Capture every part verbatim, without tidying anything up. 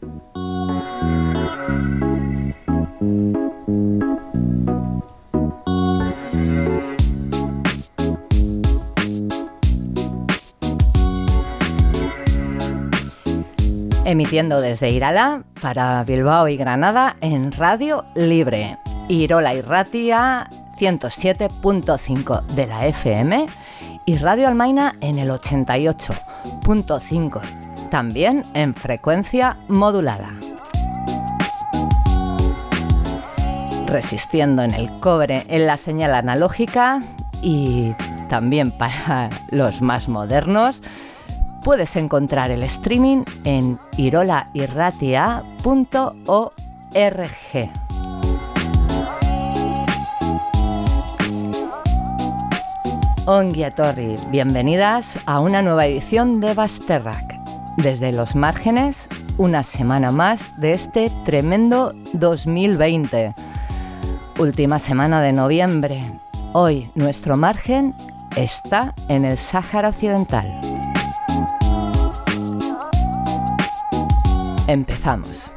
Emitiendo desde Irala para Bilbao y Granada en Radio Libre, Irola Irratia ciento siete punto cinco de la F M y Radio Almaina en el ochenta y ocho punto cinco, también en frecuencia modulada. Resistiendo en el cobre en la señal analógica y también para los más modernos, puedes encontrar el streaming en irola irratia punto org. Ongi etorri, bienvenidas a una nueva edición de Basterrak. Desde los márgenes, una semana más de este tremendo dos mil veinte. Última semana de noviembre. Hoy nuestro margen está en el Sáhara Occidental. Empezamos.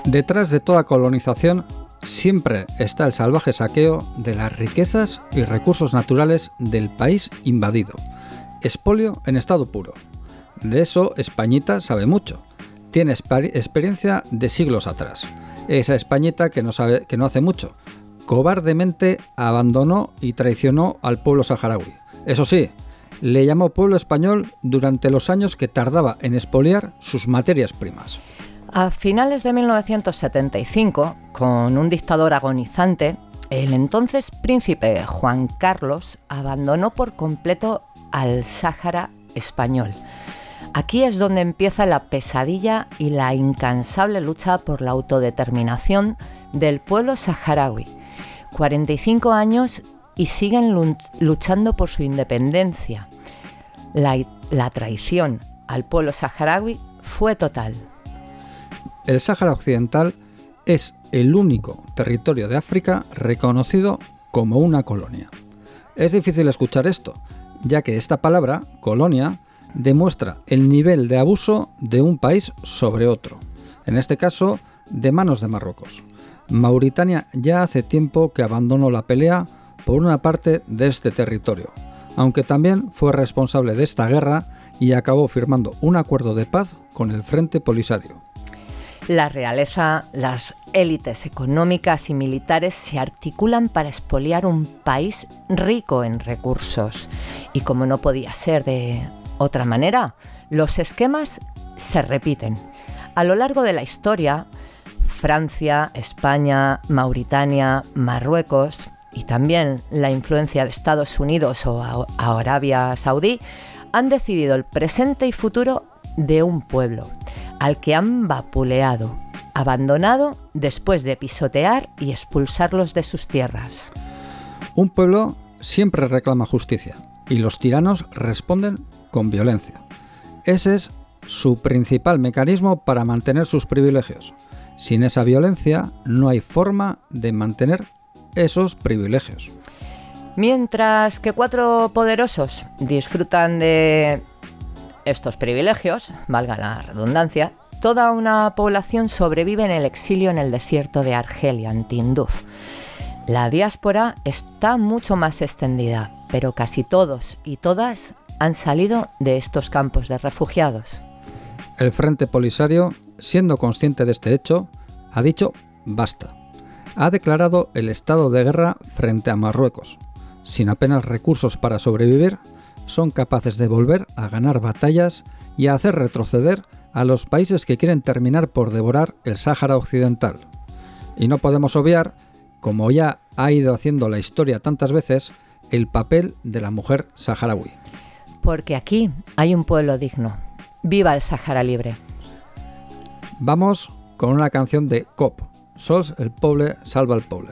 Detrás de toda colonización siempre está el salvaje saqueo de las riquezas y recursos naturales del país invadido. Expolio en estado puro. De eso Españita sabe mucho. Tiene exper- experiencia de siglos atrás. Esa Españita que no sabe, que no hace mucho. Cobardemente abandonó y traicionó al pueblo saharaui. Eso sí, le llamó pueblo español durante los años que tardaba en expoliar sus materias primas. A finales de mil novecientos setenta y cinco, con un dictador agonizante, el entonces príncipe Juan Carlos abandonó por completo al Sáhara español. Aquí es donde empieza la pesadilla y la incansable lucha por la autodeterminación del pueblo saharaui. cuarenta y cinco años y siguen luchando por su independencia. La, la traición al pueblo saharaui fue total. El Sáhara Occidental es el único territorio de África reconocido como una colonia. Es difícil escuchar esto, ya que esta palabra, colonia, demuestra el nivel de abuso de un país sobre otro, en este caso de manos de Marruecos. Mauritania ya hace tiempo que abandonó la pelea por una parte de este territorio, aunque también fue responsable de esta guerra y acabó firmando un acuerdo de paz con el Frente Polisario. La realeza, las élites económicas y militares se articulan para expoliar un país rico en recursos. Y como no podía ser de otra manera, los esquemas se repiten. A lo largo de la historia, Francia, España, Mauritania, Marruecos y también la influencia de Estados Unidos o Arabia Saudí han decidido el presente y futuro de un pueblo al que han vapuleado, abandonado después de pisotear y expulsarlos de sus tierras. Un pueblo siempre reclama justicia y los tiranos responden con violencia. Ese es su principal mecanismo para mantener sus privilegios. Sin esa violencia no hay forma de mantener esos privilegios. Mientras que cuatro poderosos disfrutan de estos privilegios, valga la redundancia, toda una población sobrevive en el exilio en el desierto de Argelia, en Tinduf. La diáspora está mucho más extendida, pero casi todos y todas han salido de estos campos de refugiados. El Frente Polisario, siendo consciente de este hecho, ha dicho basta. Ha declarado el estado de guerra frente a Marruecos. Sin apenas recursos para sobrevivir, son capaces de volver a ganar batallas y a hacer retroceder a los países que quieren terminar por devorar el Sáhara Occidental. Y no podemos obviar, como ya ha ido haciendo la historia tantas veces, el papel de la mujer saharaui. Porque aquí hay un pueblo digno. ¡Viva el Sáhara libre! Vamos con una canción de Cop, Sols el poble salva el poble.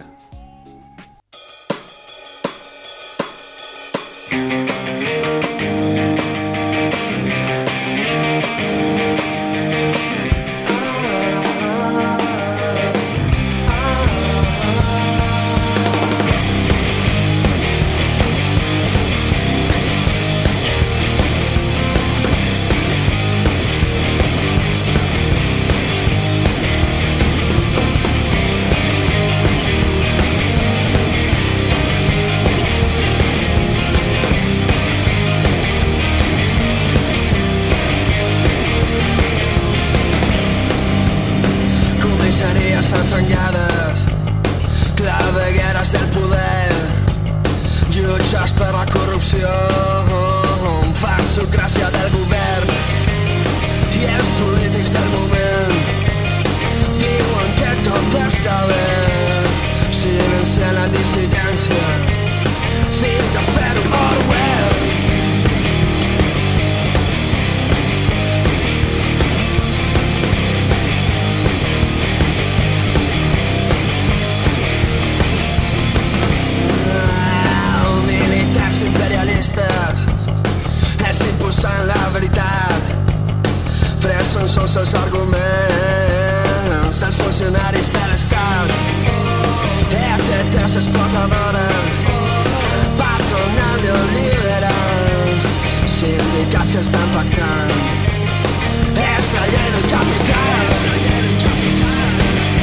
els arguments dels funcionaris de l'Estat. E T Ts explotadores, patronal neoliberal, sindicats que estan pactant. És la llei del capital.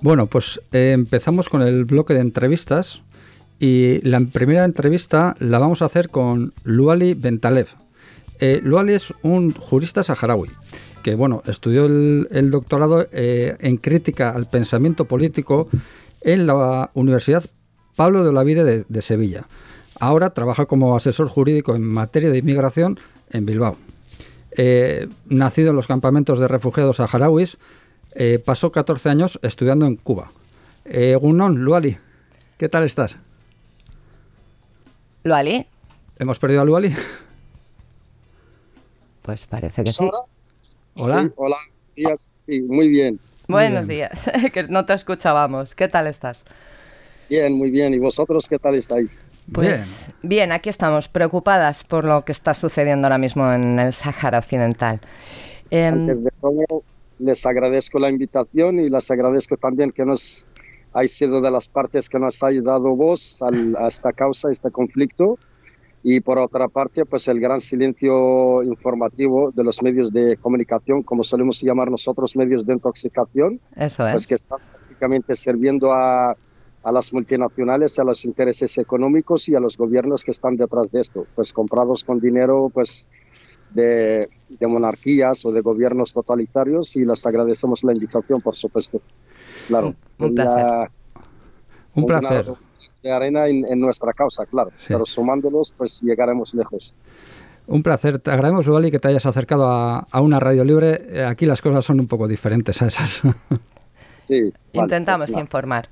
Bueno, pues eh, empezamos con el bloque de entrevistas y la primera entrevista la vamos a hacer con Luali Bentalev. Eh, Luali es un jurista saharaui que, bueno, estudió el, el doctorado eh, en crítica al pensamiento político en la Universidad Pablo de Olavide de, de Sevilla. Ahora trabaja como asesor jurídico en materia de inmigración en Bilbao. Eh, nacido en los campamentos de refugiados saharauis, eh, pasó catorce años estudiando en Cuba. Eh, Gunón, Luali, ¿qué tal estás? ¿Luali? ¿Hemos perdido a Luali? Pues parece que sí. Hola. Sí, hola, días. Sí, muy bien. Buenos Bien. días, que no te escuchábamos. ¿Qué tal estás? Bien, muy bien. ¿Y vosotros qué tal estáis? Pues bien. bien, aquí estamos, preocupadas por lo que está sucediendo ahora mismo en el Sáhara Occidental. Eh, Antes de todo, les agradezco la invitación y les agradezco también que nos hayáis sido de las partes que nos hayáis dado voz al, a esta causa, a este conflicto. Y por otra parte, pues el gran silencio informativo de los medios de comunicación, como solemos llamar nosotros, medios de intoxicación, eso es. pues que están prácticamente sirviendo a, a las multinacionales, a los intereses económicos y a los gobiernos que están detrás de esto, pues comprados con dinero pues de, de monarquías o de gobiernos totalitarios, y les agradecemos la invitación, por supuesto. Claro, Un, un placer. La, Un placer. Una, de arena en, en nuestra causa, claro, Sí. pero sumándolos pues llegaremos lejos. Un placer. Te agradecemos, Luali, que te hayas acercado a, a una radio libre. Eh, Aquí las cosas son un poco diferentes a esas. Sí, vale, Intentamos pues nada. informar.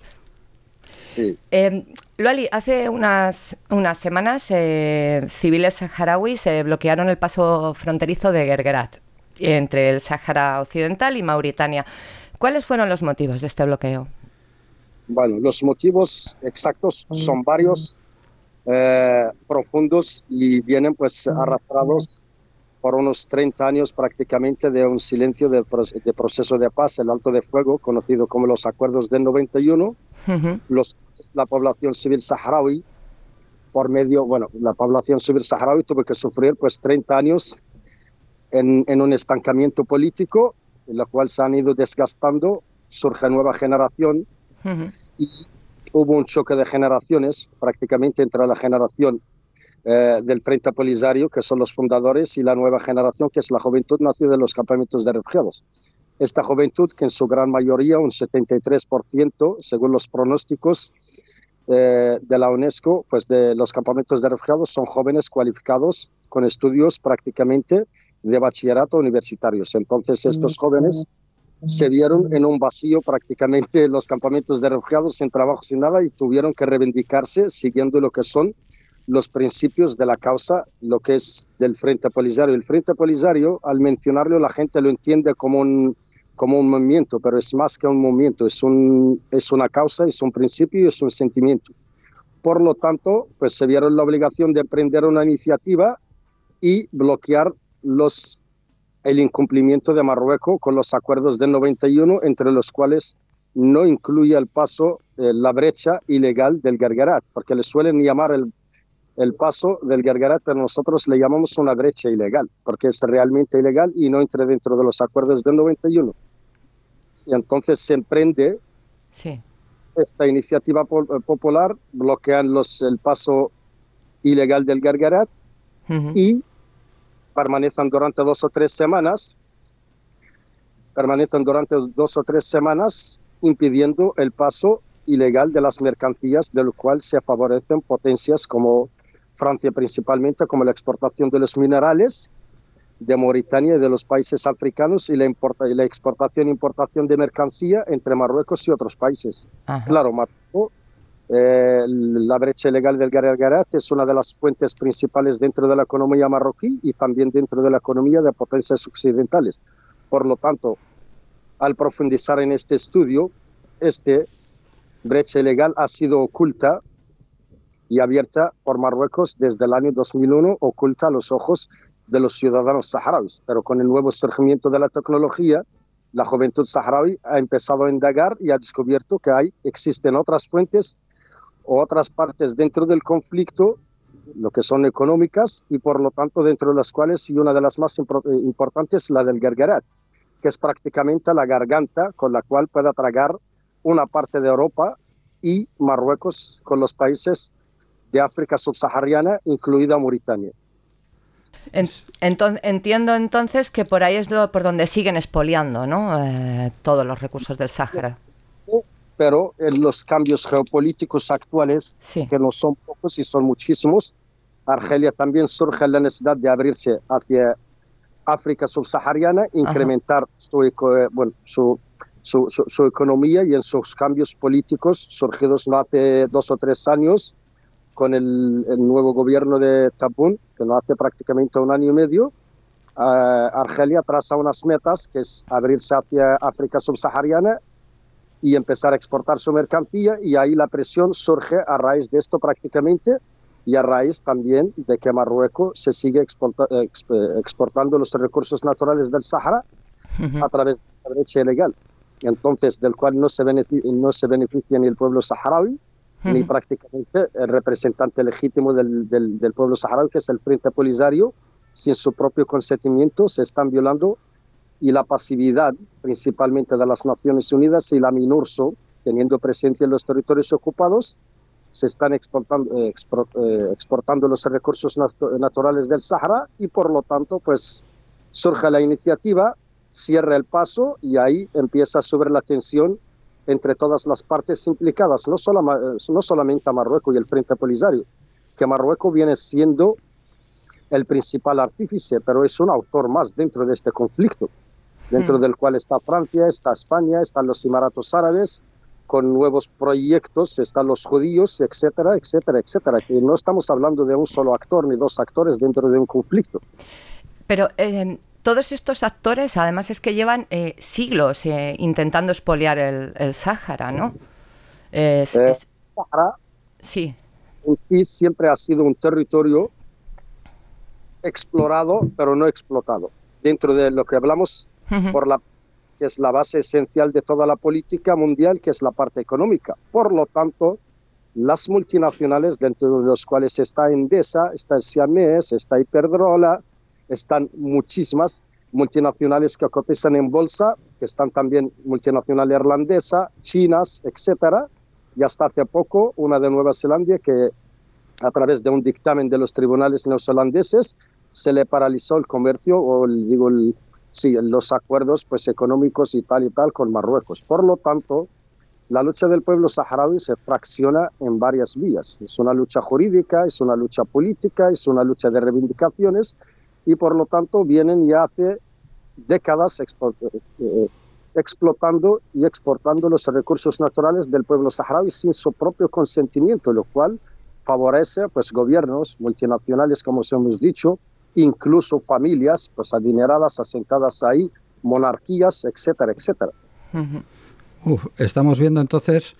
Sí. Eh, Luali, hace unas, unas semanas eh, civiles saharauis eh, bloquearon el paso fronterizo de Guerguerat entre el Sáhara Occidental y Mauritania. ¿Cuáles fueron los motivos de este bloqueo? Bueno, los motivos exactos son varios, eh, profundos, y vienen pues arrastrados por unos treinta años prácticamente de un silencio de, de proceso de paz, el alto de fuego, conocido como los acuerdos del noventa y uno. Uh-huh. Los, la población civil saharaui, por medio, bueno, la población civil saharaui tuvo que sufrir pues treinta años en, en un estancamiento político, en lo cual se han ido desgastando, surge nueva generación. Uh-huh. Y hubo un choque de generaciones prácticamente entre la generación eh, del Frente Polisario, que son los fundadores, y la nueva generación, que es la juventud nacida de los campamentos de refugiados. Esta juventud, que en su gran mayoría, un setenta y tres por ciento, según los pronósticos eh, de la UNESCO, pues de los campamentos de refugiados, son jóvenes cualificados con estudios prácticamente de bachillerato universitarios. Entonces estos jóvenes se vieron en un vacío prácticamente en los campamentos de refugiados, sin trabajo, sin nada, y tuvieron que reivindicarse siguiendo lo que son los principios de la causa, lo que es del Frente Polisario. El Frente Polisario, al mencionarlo, la gente lo entiende como un, como un movimiento, pero es más que un movimiento, es, un, es una causa, es un principio y es un sentimiento. Por lo tanto, pues se vieron la obligación de emprender una iniciativa y bloquear los el incumplimiento de Marruecos con los acuerdos del noventa y uno, entre los cuales no incluye el paso, eh, la brecha ilegal del Guerguerat, porque le suelen llamar el, el paso del Guerguerat, pero nosotros le llamamos una brecha ilegal, porque es realmente ilegal y no entra dentro de los acuerdos del noventa y uno. Y entonces se emprende Sí. esta iniciativa popular, bloquean los, el paso ilegal del Guerguerat. Uh-huh. Y permanecen durante dos o tres semanas, permanecen durante dos o tres semanas impidiendo el paso ilegal de las mercancías, de lo cual se favorecen potencias como Francia principalmente, como la exportación de los minerales de Mauritania y de los países africanos, y la, importa, y la exportación e importación de mercancía entre Marruecos y otros países. Ajá. Claro, Marruecos, Eh, la brecha ilegal del Guerguerat es una de las fuentes principales dentro de la economía marroquí y también dentro de la economía de potencias occidentales. Por lo tanto, al profundizar en este estudio, esta brecha ilegal ha sido oculta y abierta por Marruecos desde el año dos mil uno, oculta a los ojos de los ciudadanos saharauis. Pero con el nuevo surgimiento de la tecnología, la juventud saharaui ha empezado a indagar y ha descubierto que hay, existen otras fuentes o otras partes dentro del conflicto, lo que son económicas, y por lo tanto dentro de las cuales, y una de las más importantes, la del Guerguerat, que es prácticamente la garganta con la cual pueda tragar una parte de Europa y Marruecos con los países de África subsahariana, incluida Mauritania. Entonces, entiendo entonces que por ahí es lo, por donde siguen expoliando, ¿no? Eh, todos los recursos del Sáhara. Pero en los cambios geopolíticos actuales, sí. que no son pocos y son muchísimos, Argelia también surge la necesidad de abrirse hacia África subsahariana, incrementar su, bueno, su, su, su, su economía, y en sus cambios políticos surgidos no hace dos o tres años con el, el nuevo gobierno de Tabún, que no hace prácticamente un año y medio, uh, Argelia traza unas metas, que es abrirse hacia África subsahariana y empezar a exportar su mercancía, y ahí la presión surge a raíz de esto prácticamente, y a raíz también de que Marruecos se sigue exporta, exp, exportando los recursos naturales del Sahara uh-huh. a través de la brecha ilegal, entonces del cual no se beneficia, no se beneficia ni el pueblo saharaui, uh-huh. ni prácticamente el representante legítimo del, del, del pueblo saharaui, que es el Frente Polisario. Sin su propio consentimiento se están violando, y la pasividad principalmente de las Naciones Unidas y la MINURSO, teniendo presencia en los territorios ocupados, se están exportando, eh, export, eh, exportando los recursos nat- naturales del Sahara, y por lo tanto pues surge la iniciativa, cierra el paso, y ahí empieza a subir la tensión entre todas las partes implicadas, no, solo, no solamente a Marruecos y el Frente Polisario, que Marruecos viene siendo el principal artífice, pero es un autor más dentro de este conflicto, dentro hmm. del cual está Francia, está España, están los Emiratos Árabes, con nuevos proyectos, están los judíos, etcétera, etcétera, etcétera, que no estamos hablando de un solo actor ni dos actores dentro de un conflicto. Pero eh, todos estos actores, además, es que llevan eh, siglos eh, intentando expoliar el, el Sáhara, ¿no? Es, eh, es... Sáhara sí. en sí siempre ha sido un territorio explorado, pero no explotado. Dentro de lo que hablamos, uh-huh. por la que es la base esencial de toda la política mundial, que es la parte económica. Por lo tanto, las multinacionales, dentro de los cuales está Endesa, está Siemens, está Iberdrola, están muchísimas multinacionales que cotizan en bolsa, que están también multinacional irlandesa, chinas, etcétera. Y hasta hace poco, una de Nueva Zelanda, que a través de un dictamen de los tribunales neozelandeses se le paralizó el comercio, o el, digo, el, sí, los acuerdos pues, económicos y tal y tal con Marruecos. Por lo tanto, la lucha del pueblo saharaui se fracciona en varias vías. Es una lucha jurídica, es una lucha política, es una lucha de reivindicaciones, y por lo tanto vienen ya hace décadas expo- eh, explotando y exportando los recursos naturales del pueblo saharaui sin su propio consentimiento, lo cual favorece pues, gobiernos multinacionales, como os hemos dicho, incluso familias pues, adineradas, asentadas ahí, monarquías, etcétera, etcétera. Uf, estamos viendo entonces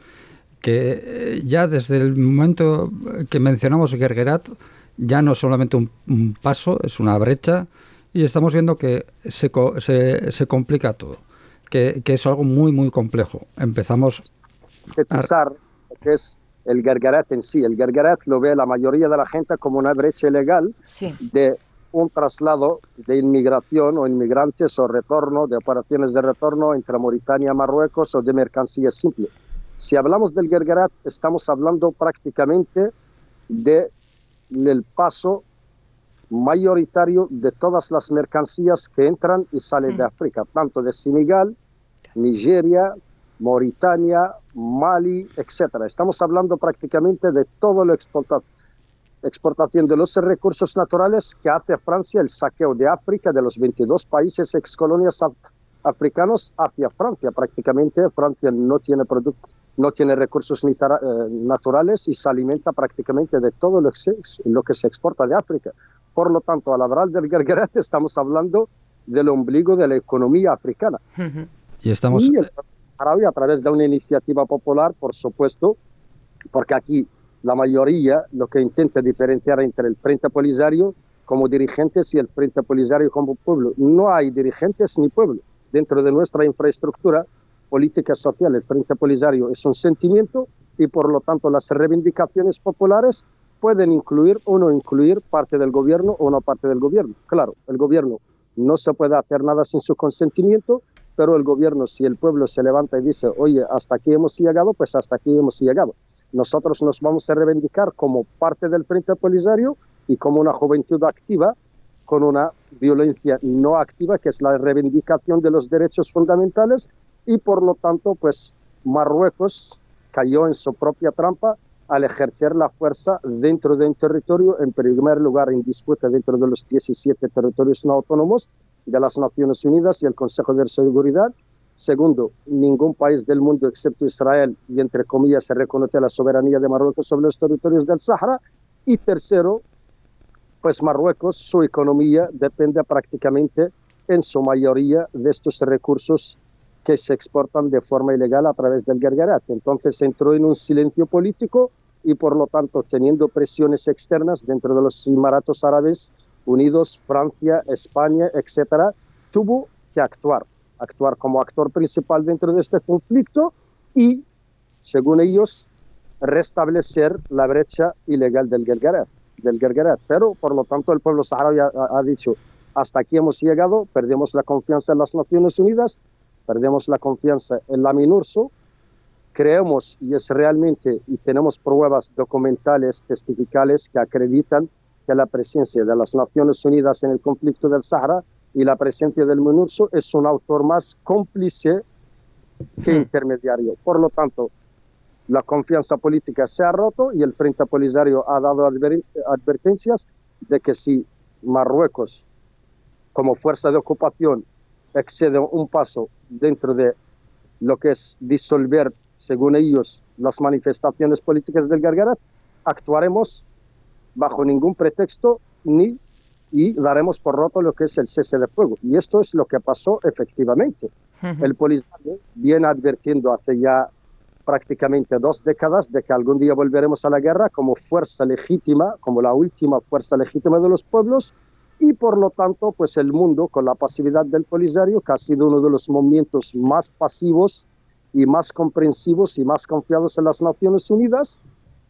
que ya desde el momento que mencionamos Guerguerat, ya no es solamente un, un paso, es una brecha, y estamos viendo que se, se, se complica todo, que, que es algo muy, muy complejo. Empezamos a... que es el Guerguerat en sí. El Guerguerat lo ve la mayoría de la gente como una brecha ilegal sí. de un traslado de inmigración o inmigrantes o retorno, de operaciones de retorno entre Mauritania y Marruecos, o de mercancías simples. Si hablamos del Guerguerat, estamos hablando prácticamente de el paso mayoritario de todas las mercancías que entran y salen mm. de África, tanto de Senegal, Nigeria, Mauritania, Mali, etcétera. Estamos hablando prácticamente de todo lo exportado. Exportación de los recursos naturales que hace Francia, el saqueo de África, de los veintidós países excolonias af- africanos hacia Francia. Prácticamente Francia no tiene product- no tiene recursos nitara- eh, naturales y se alimenta prácticamente de todo lo que, se, lo que se exporta de África. Por lo tanto, al hablar del Guerguerat estamos hablando del ombligo de la economía africana. Uh-huh. Y estamos... Y el Saharaui, a través de una iniciativa popular, por supuesto, porque aquí la mayoría lo que intenta diferenciar entre el Frente Polisario como dirigentes y el Frente Polisario como pueblo. No hay dirigentes ni pueblo. Dentro de nuestra infraestructura política social, el Frente Polisario es un sentimiento, y por lo tanto las reivindicaciones populares pueden incluir o no incluir parte del gobierno o no parte del gobierno. Claro, el gobierno no se puede hacer nada sin su consentimiento, pero el gobierno, si el pueblo se levanta y dice, oye, hasta aquí hemos llegado, pues hasta aquí hemos llegado. Nosotros nos vamos a reivindicar como parte del Frente Polisario y como una juventud activa, con una violencia no activa, que es la reivindicación de los derechos fundamentales, y por lo tanto, pues Marruecos cayó en su propia trampa al ejercer la fuerza dentro de un territorio, en primer lugar en disputa dentro de los diecisiete territorios no autónomos de las Naciones Unidas y el Consejo de Seguridad. Segundo, ningún país del mundo excepto Israel, y entre comillas se reconoce la soberanía de Marruecos sobre los territorios del Sahara. Y tercero, pues Marruecos, su economía depende prácticamente en su mayoría de estos recursos que se exportan de forma ilegal a través del Guerguerat. Entonces entró en un silencio político y por lo tanto teniendo presiones externas dentro de los Emiratos Árabes Unidos, Francia, España, etcétera, tuvo que actuar, actuar como actor principal dentro de este conflicto y, según ellos, restablecer la brecha ilegal del Guerguerat. del Guerguerat. Pero, por lo tanto, el pueblo saharaui ha, ha dicho, hasta aquí hemos llegado, perdemos la confianza en las Naciones Unidas, perdemos la confianza en la MINURSO, creemos, y es realmente, y tenemos pruebas documentales, testificales, que acreditan que la presencia de las Naciones Unidas en el conflicto del Sahara y la presencia del MINURSO es un autor más cómplice que intermediario. Por lo tanto, la confianza política se ha roto y el Frente Polisario ha dado adver advertencias de que si Marruecos, como fuerza de ocupación, excede un paso dentro de lo que es disolver, según ellos, las manifestaciones políticas del Guerguerat, actuaremos bajo ningún pretexto ni y daremos por roto lo que es el cese de fuego. Y esto es lo que pasó efectivamente. Uh-huh. El Polisario viene advirtiendo hace ya prácticamente dos décadas de que algún día volveremos a la guerra como fuerza legítima, como la última fuerza legítima de los pueblos, y por lo tanto, pues el mundo, con la pasividad del Polisario, que ha sido uno de los movimientos más pasivos y más comprensivos y más confiados en las Naciones Unidas,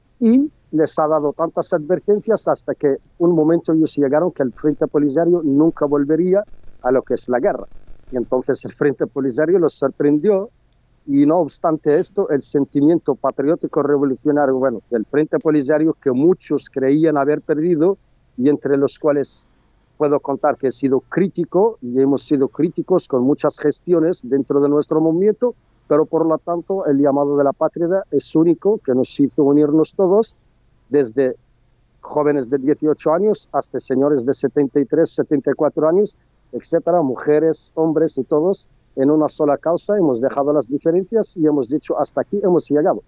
y les ha dado tantas advertencias hasta que un momento ellos llegaron que el Frente Polisario nunca volvería a lo que es la guerra. Y entonces el Frente Polisario los sorprendió. Y no obstante esto, el sentimiento patriótico revolucionario, bueno, del Frente Polisario, que muchos creían haber perdido, y entre los cuales puedo contar que he sido crítico, y hemos sido críticos con muchas gestiones dentro de nuestro movimiento, pero por lo tanto el llamado de la patria es único, que nos hizo unirnos todos, desde jóvenes de dieciocho años hasta señores de setenta y tres, setenta y cuatro años, etcétera, mujeres, hombres y todos, en una sola causa. Hemos dejado las diferencias y hemos dicho hasta aquí hemos llegado.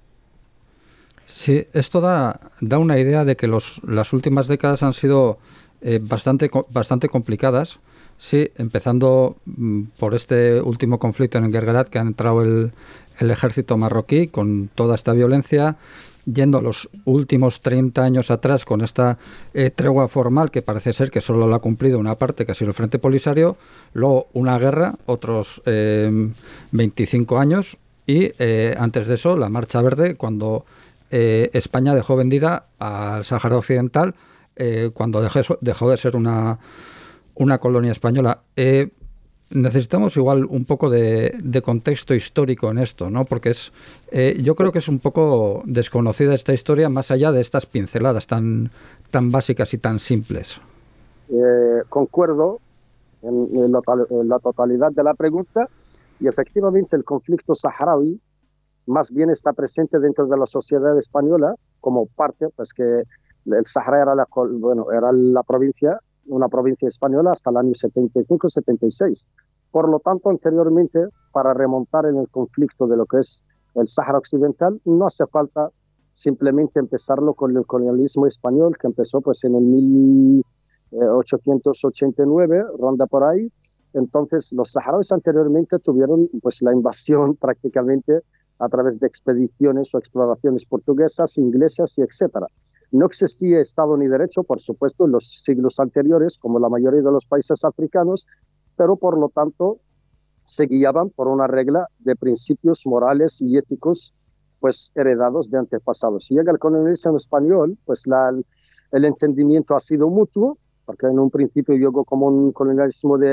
Sí, esto da, da una idea de que los, las últimas décadas han sido eh, bastante, bastante complicadas. Sí, empezando mm, por este último conflicto en el Guerguerat, que ha entrado el, el ejército marroquí con toda esta violencia, yendo a los últimos treinta años atrás con esta eh, tregua formal que parece ser que solo la ha cumplido una parte, que ha sido el Frente Polisario, luego una guerra, otros eh, veinticinco años, y eh, antes de eso la Marcha Verde, cuando eh, España dejó vendida al Sáhara Occidental, eh, cuando dejó, dejó de ser una, una colonia española. Eh, necesitamos igual un poco de, de contexto histórico en esto, ¿no? Porque es, eh, yo creo que es un poco desconocida esta historia, más allá de estas pinceladas tan, tan básicas y tan simples. Eh, concuerdo en, en, la, en la totalidad de la pregunta, y efectivamente el conflicto saharaui más bien está presente dentro de la sociedad española como parte, pues que el Sahara era la, bueno, era la provincia, una provincia española hasta el año setenta y cinco setenta y seis. Por lo tanto, anteriormente, para remontar en el conflicto de lo que es el Sahara Occidental, no hace falta simplemente empezarlo con el colonialismo español, que empezó pues en el mil ochocientos ochenta y nueve, ronda por ahí. Entonces, los saharauis anteriormente tuvieron pues la invasión prácticamente a través de expediciones o exploraciones portuguesas, inglesas y etcétera. No existía Estado ni derecho, por supuesto, en los siglos anteriores, como la mayoría de los países africanos, pero por lo tanto se guiaban por una regla de principios morales y éticos pues heredados de antepasados. Si llega el colonialismo español, pues la, el entendimiento ha sido mutuo, porque en un principio llegó como un colonialismo de,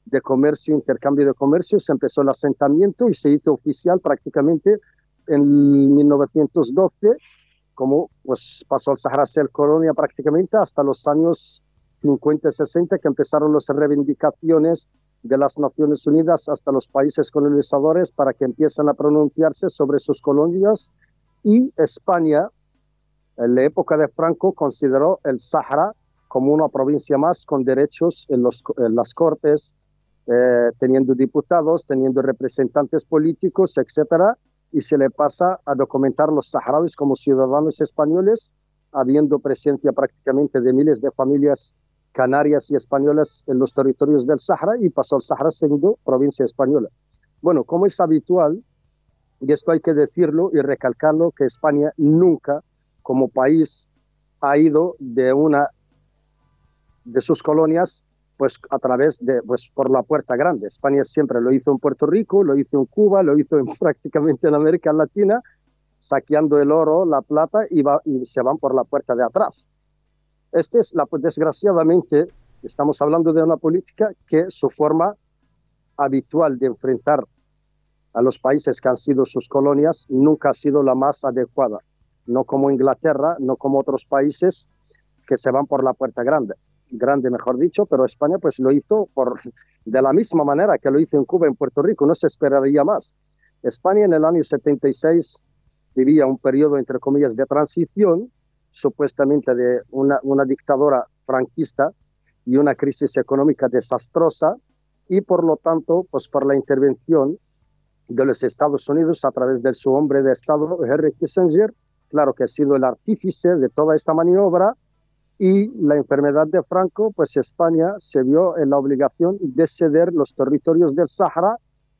de comercio, intercambio de comercio, se empezó el asentamiento y se hizo oficial prácticamente en mil novecientos doce, como pues pasó el Sahara a ser colonia prácticamente hasta los años cincuenta y sesenta, que empezaron las reivindicaciones de las Naciones Unidas hasta los países colonizadores para que empiecen a pronunciarse sobre sus colonias. Y España, en la época de Franco, consideró el Sahara como una provincia más con derechos en, los, en las cortes, eh, teniendo diputados, teniendo representantes políticos, etcétera, y se le pasa a documentar los saharauis como ciudadanos españoles, habiendo presencia prácticamente de miles de familias canarias y españolas en los territorios del Sahara, y pasó el Sahara siendo provincia española. Bueno, como es habitual, y esto hay que decirlo y recalcarlo, que España nunca, como país, ha ido de una de sus colonias pues a través de, pues por la puerta grande. España siempre lo hizo en Puerto Rico, lo hizo en Cuba, lo hizo en, prácticamente en América Latina, saqueando el oro, la plata, y, va, y se van por la puerta de atrás. Este es la, pues, desgraciadamente, estamos hablando de una política que su forma habitual de enfrentar a los países que han sido sus colonias nunca ha sido la más adecuada. No como Inglaterra, no como otros países que se van por la puerta grande. grande, mejor dicho, pero España pues lo hizo por, de la misma manera que lo hizo en Cuba, en Puerto Rico, no se esperaría más. España en el año setenta y seis vivía un periodo, entre comillas, de transición, supuestamente de una, una dictadura franquista y una crisis económica desastrosa, y por lo tanto, pues por la intervención de los Estados Unidos a través de su hombre de Estado, Henry Kissinger, claro que ha sido el artífice de toda esta maniobra. Y la enfermedad de Franco, pues España se vio en la obligación de ceder los territorios del Sahara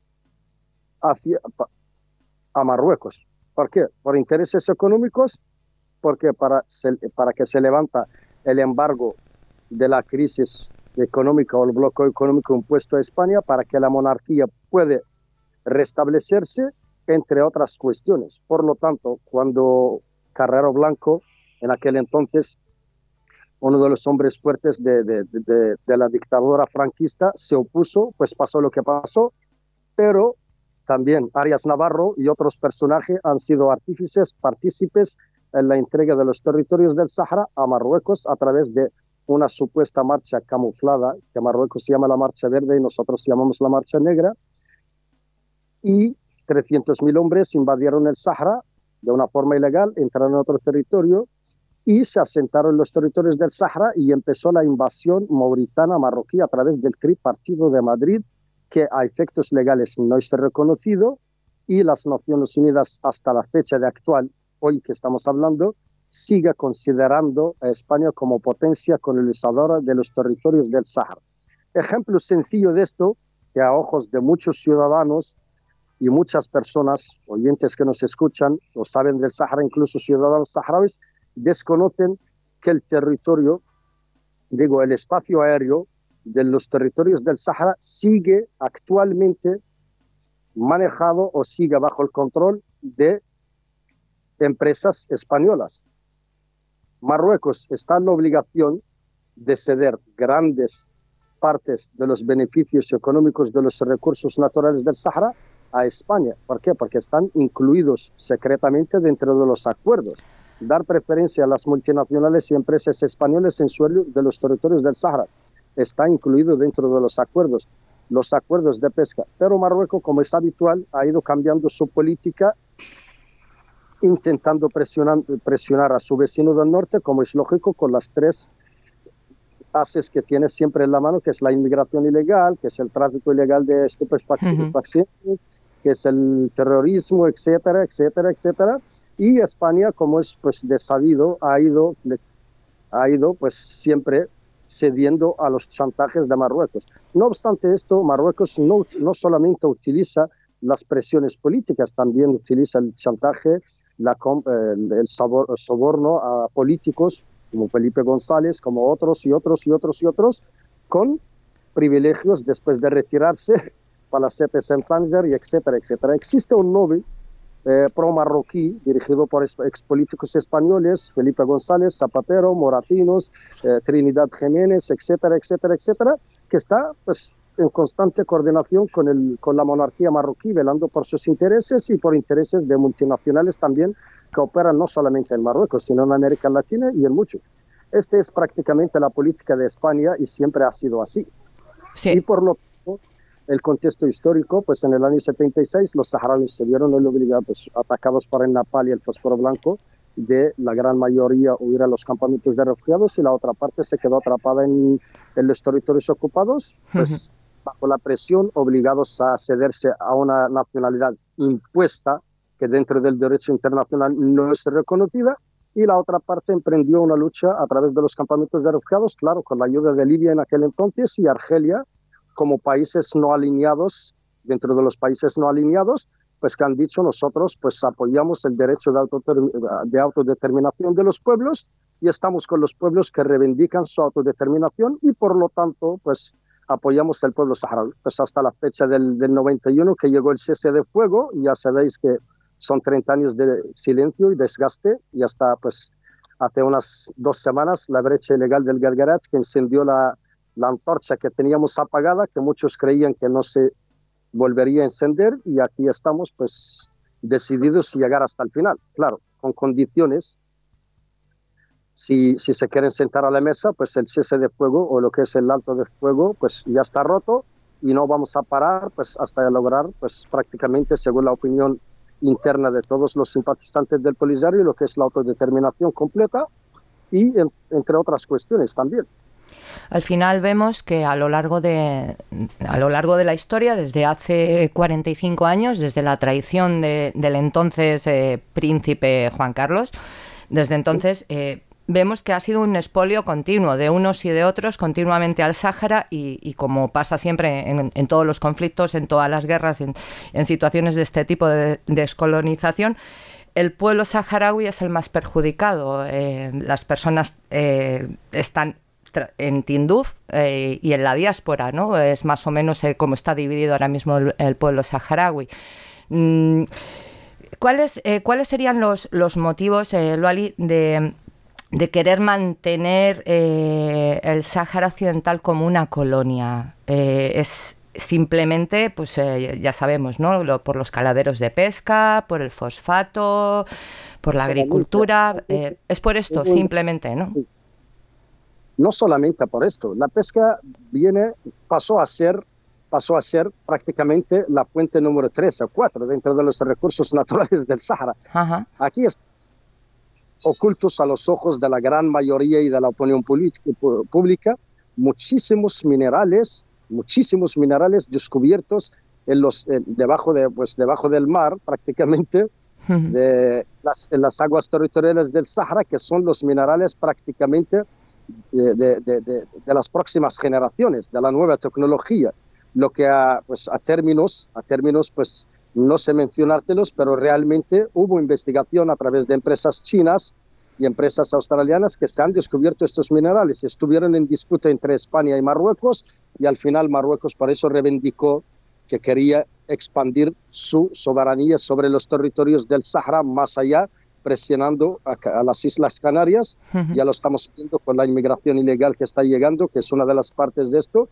hacia, a Marruecos. ¿Por qué? Por intereses económicos, porque para, para que se levanta el embargo de la crisis económica o el bloqueo económico impuesto a España, para que la monarquía pueda restablecerse, entre otras cuestiones. Por lo tanto, cuando Carrero Blanco, en aquel entonces uno de los hombres fuertes de, de, de, de la dictadura franquista, se opuso, pues pasó lo que pasó, pero también Arias Navarro y otros personajes han sido artífices, partícipes en la entrega de los territorios del Sahara a Marruecos a través de una supuesta marcha camuflada, que Marruecos se llama la Marcha Verde y nosotros llamamos la Marcha Negra, y trescientos mil hombres invadieron el Sahara de una forma ilegal, entraron en otro territorio, y se asentaron en los territorios del Sahara, y empezó la invasión mauritana marroquí a través del Tripartito de Madrid, que a efectos legales no es reconocido, y las Naciones Unidas hasta la fecha de actual, hoy que estamos hablando, sigue considerando a España como potencia colonizadora de los territorios del Sahara. Ejemplo sencillo de esto, que a ojos de muchos ciudadanos y muchas personas, oyentes que nos escuchan, o saben del Sahara, incluso ciudadanos saharauis, desconocen que el territorio, digo, el espacio aéreo de los territorios del Sahara sigue actualmente manejado o sigue bajo el control de empresas españolas. Marruecos está en la obligación de ceder grandes partes de los beneficios económicos de los recursos naturales del Sahara a España. ¿Por qué? Porque están incluidos secretamente dentro de los acuerdos. Dar preferencia a las multinacionales y empresas españolas en suelo de los territorios del Sahara está incluido dentro de los acuerdos, los acuerdos de pesca. Pero Marruecos, como es habitual, ha ido cambiando su política, intentando presionar, presionar a su vecino del norte, como es lógico, con las tres ases que tiene siempre en la mano, que es la inmigración ilegal, que es el tráfico ilegal de estupefacientes, uh-huh. que es el terrorismo, etcétera, etcétera, etcétera. Y España, como es pues de sabido, ha ido, ha ido pues siempre cediendo a los chantajes de Marruecos. No obstante esto, Marruecos no, no solamente utiliza las presiones políticas, también utiliza el chantaje, la, el, el soborno a políticos como Felipe González, como otros y otros y otros y otros, con privilegios después de retirarse para C P S en Tánger, y etcétera, etcétera. Existe un lobby Eh, pro-marroquí, dirigido por expolíticos españoles, Felipe González, Zapatero, Moratinos, eh, Trinidad Jiménez, etcétera, etcétera, etcétera, que está pues en constante coordinación con, el, con la monarquía marroquí, velando por sus intereses y por intereses de multinacionales también que operan no solamente en Marruecos, sino en América Latina y en mucho. Esta es prácticamente la política de España y siempre ha sido así. Sí. Y por lo tanto, el contexto histórico, pues en el año setenta y seis los saharauis se vieron obligados, pues, atacados por el napal y el fósforo blanco, de la gran mayoría huir a los campamentos de refugiados y la otra parte se quedó atrapada en, en los territorios ocupados, pues uh-huh. bajo la presión, obligados a cederse a una nacionalidad impuesta que dentro del derecho internacional no es reconocida, y la otra parte emprendió una lucha a través de los campamentos de refugiados, claro, con la ayuda de Libia en aquel entonces y Argelia, como países no alineados, dentro de los países no alineados, pues que han dicho nosotros pues apoyamos el derecho de, autodeterminación, de autodeterminación de los pueblos y estamos con los pueblos que reivindican su autodeterminación y por lo tanto pues apoyamos al pueblo saharaui. Pues hasta la fecha del, del noventa y uno que llegó el cese de fuego, ya sabéis que son treinta años de silencio y desgaste y hasta pues hace unas dos semanas la brecha ilegal del Guerguerat que encendió la, la antorcha que teníamos apagada, que muchos creían que no se volvería a encender y aquí estamos pues decididos a llegar hasta el final, claro, con condiciones. Si, si se quieren sentar a la mesa, pues el cese de fuego o lo que es el alto de fuego pues ya está roto y no vamos a parar pues hasta lograr pues prácticamente, según la opinión interna de todos los simpatizantes del Polisario, lo que es la autodeterminación completa y en, entre otras cuestiones también. Al final vemos que a lo largo de a lo largo de la historia, desde hace cuarenta y cinco años, desde la traición de, del entonces eh, príncipe Juan Carlos, desde entonces eh, vemos que ha sido un expolio continuo de unos y de otros continuamente al Sáhara y, y como pasa siempre en, en todos los conflictos, en todas las guerras, en, en situaciones de este tipo de descolonización, el pueblo saharaui es el más perjudicado. Eh, las personas eh, están en Tinduf eh, y en la diáspora, ¿no? Es más o menos eh, como está dividido ahora mismo el, el pueblo saharaui. Mm, ¿cuáles, eh, ¿Cuáles serían los, los motivos, eh, Luali, de, de querer mantener eh, el Sáhara Occidental como una colonia? Eh, es simplemente, pues eh, ya sabemos, ¿no? Lo, por los caladeros de pesca, por el fosfato, por la agricultura. Eh, es por esto, simplemente, ¿no? No solamente por esto, la pesca viene, pasó a ser, pasó a ser prácticamente la fuente número tres o cuatro dentro de los recursos naturales del Sáhara. Ajá. Aquí están ocultos a los ojos de la gran mayoría y de la opinión pública muchísimos minerales, muchísimos minerales descubiertos en los, en, debajo, de, pues, debajo del mar prácticamente, uh-huh. de las, en las aguas territoriales del Sáhara, que son los minerales prácticamente De, de, de, de las próximas generaciones, de la nueva tecnología, lo que a, pues, a términos, a términos pues, no sé mencionártelos, pero realmente hubo investigación a través de empresas chinas y empresas australianas que se han descubierto estos minerales. Estuvieron en disputa entre España y Marruecos y al final Marruecos por eso reivindicó que quería expandir su soberanía sobre los territorios del Sáhara más allá, presionando a, a las Islas Canarias. Uh-huh. Ya lo estamos viendo con la inmigración ilegal que está llegando, que es una de las partes de esto,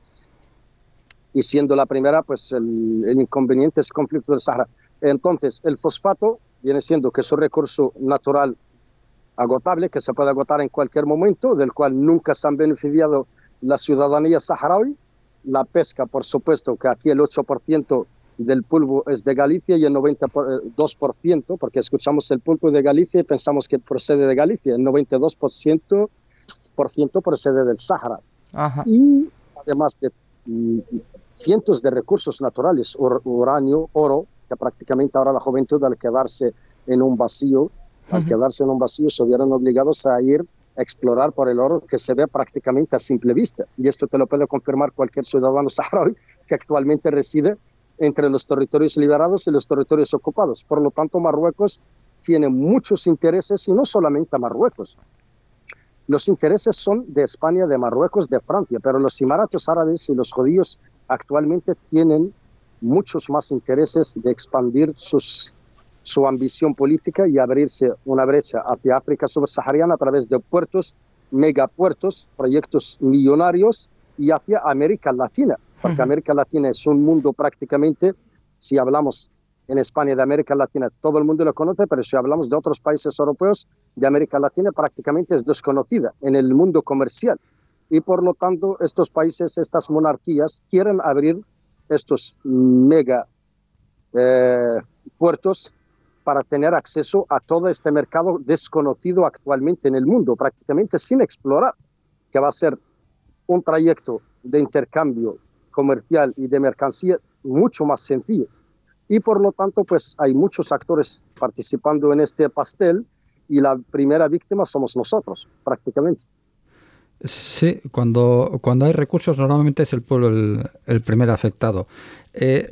y siendo la primera, pues el, el inconveniente es el conflicto del Sáhara. Entonces, el fosfato viene siendo que es un recurso natural agotable, que se puede agotar en cualquier momento, del cual nunca se han beneficiado la ciudadanía saharaui. La pesca, por supuesto, que aquí el ocho por ciento del pulpo es de Galicia y el noventa y dos por ciento, porque escuchamos el pulpo de Galicia y pensamos que procede de Galicia, el noventa y dos por ciento, por ciento procede del Sáhara. Ajá. Y además de mm, cientos de recursos naturales, ur, uranio, oro, que prácticamente ahora la juventud al quedarse en un vacío, uh-huh. al quedarse en un vacío se vieron obligados a ir a explorar por el oro que se ve prácticamente a simple vista. Y esto te lo puede confirmar cualquier ciudadano saharaui que actualmente reside entre los territorios liberados y los territorios ocupados. Por lo tanto, Marruecos tiene muchos intereses, y no solamente a Marruecos. Los intereses son de España, de Marruecos, de Francia, pero los Emiratos Árabes y los judíos actualmente tienen muchos más intereses de expandir sus, su ambición política y abrirse una brecha hacia África subsahariana a través de puertos, megapuertos, proyectos millonarios y hacia América Latina. porque Uh-huh. América Latina es un mundo prácticamente, si hablamos en España de América Latina, todo el mundo lo conoce, pero si hablamos de otros países europeos, de América Latina prácticamente es desconocida en el mundo comercial. Y por lo tanto, estos países, estas monarquías, quieren abrir estos mega eh, puertos para tener acceso a todo este mercado desconocido actualmente en el mundo, prácticamente sin explorar, que va a ser un trayecto de intercambio comercial y de mercancía mucho más sencillo. Y por lo tanto, pues hay muchos actores participando en este pastel y la primera víctima somos nosotros, prácticamente. Sí, cuando, cuando hay recursos normalmente es el pueblo el, el primer afectado. Eh,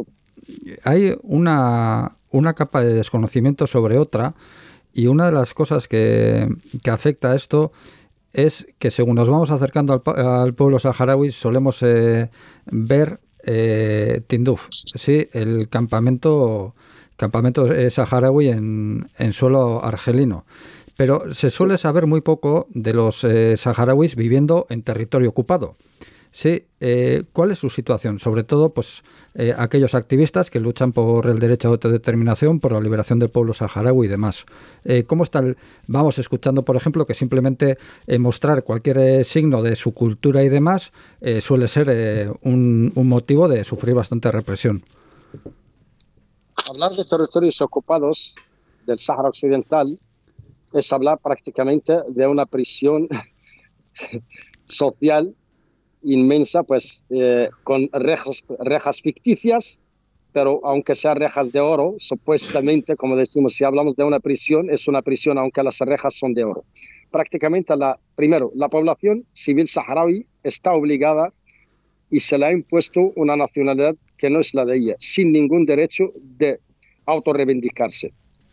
hay una, una capa de desconocimiento sobre otra, y una de las cosas que, que afecta a esto es que según nos vamos acercando al, al pueblo saharaui solemos eh, ver eh, Tinduf, sí, el campamento, campamento eh, saharaui en, en suelo argelino. Pero se suele saber muy poco de los eh, saharauis viviendo en territorio ocupado. Sí, eh, ¿cuál es su situación? Sobre todo, pues, eh, aquellos activistas que luchan por el derecho a autodeterminación, por la liberación del pueblo saharaui y demás. Eh, ¿Cómo está el...? Vamos escuchando, por ejemplo, que simplemente eh, mostrar cualquier eh, signo de su cultura y demás eh, suele ser eh, un, un motivo de sufrir bastante represión. Hablar de territorios ocupados del Sáhara Occidental es hablar prácticamente de una prisión social inmensa, pues eh, con rejas, rejas ficticias, pero aunque sean rejas de oro, supuestamente, como decimos, si hablamos de una prisión, es una prisión aunque las rejas son de oro. Prácticamente, la, primero, la población civil saharaui está obligada y se le ha impuesto una nacionalidad que no es la de ella, sin ningún derecho de autorreivindicarse.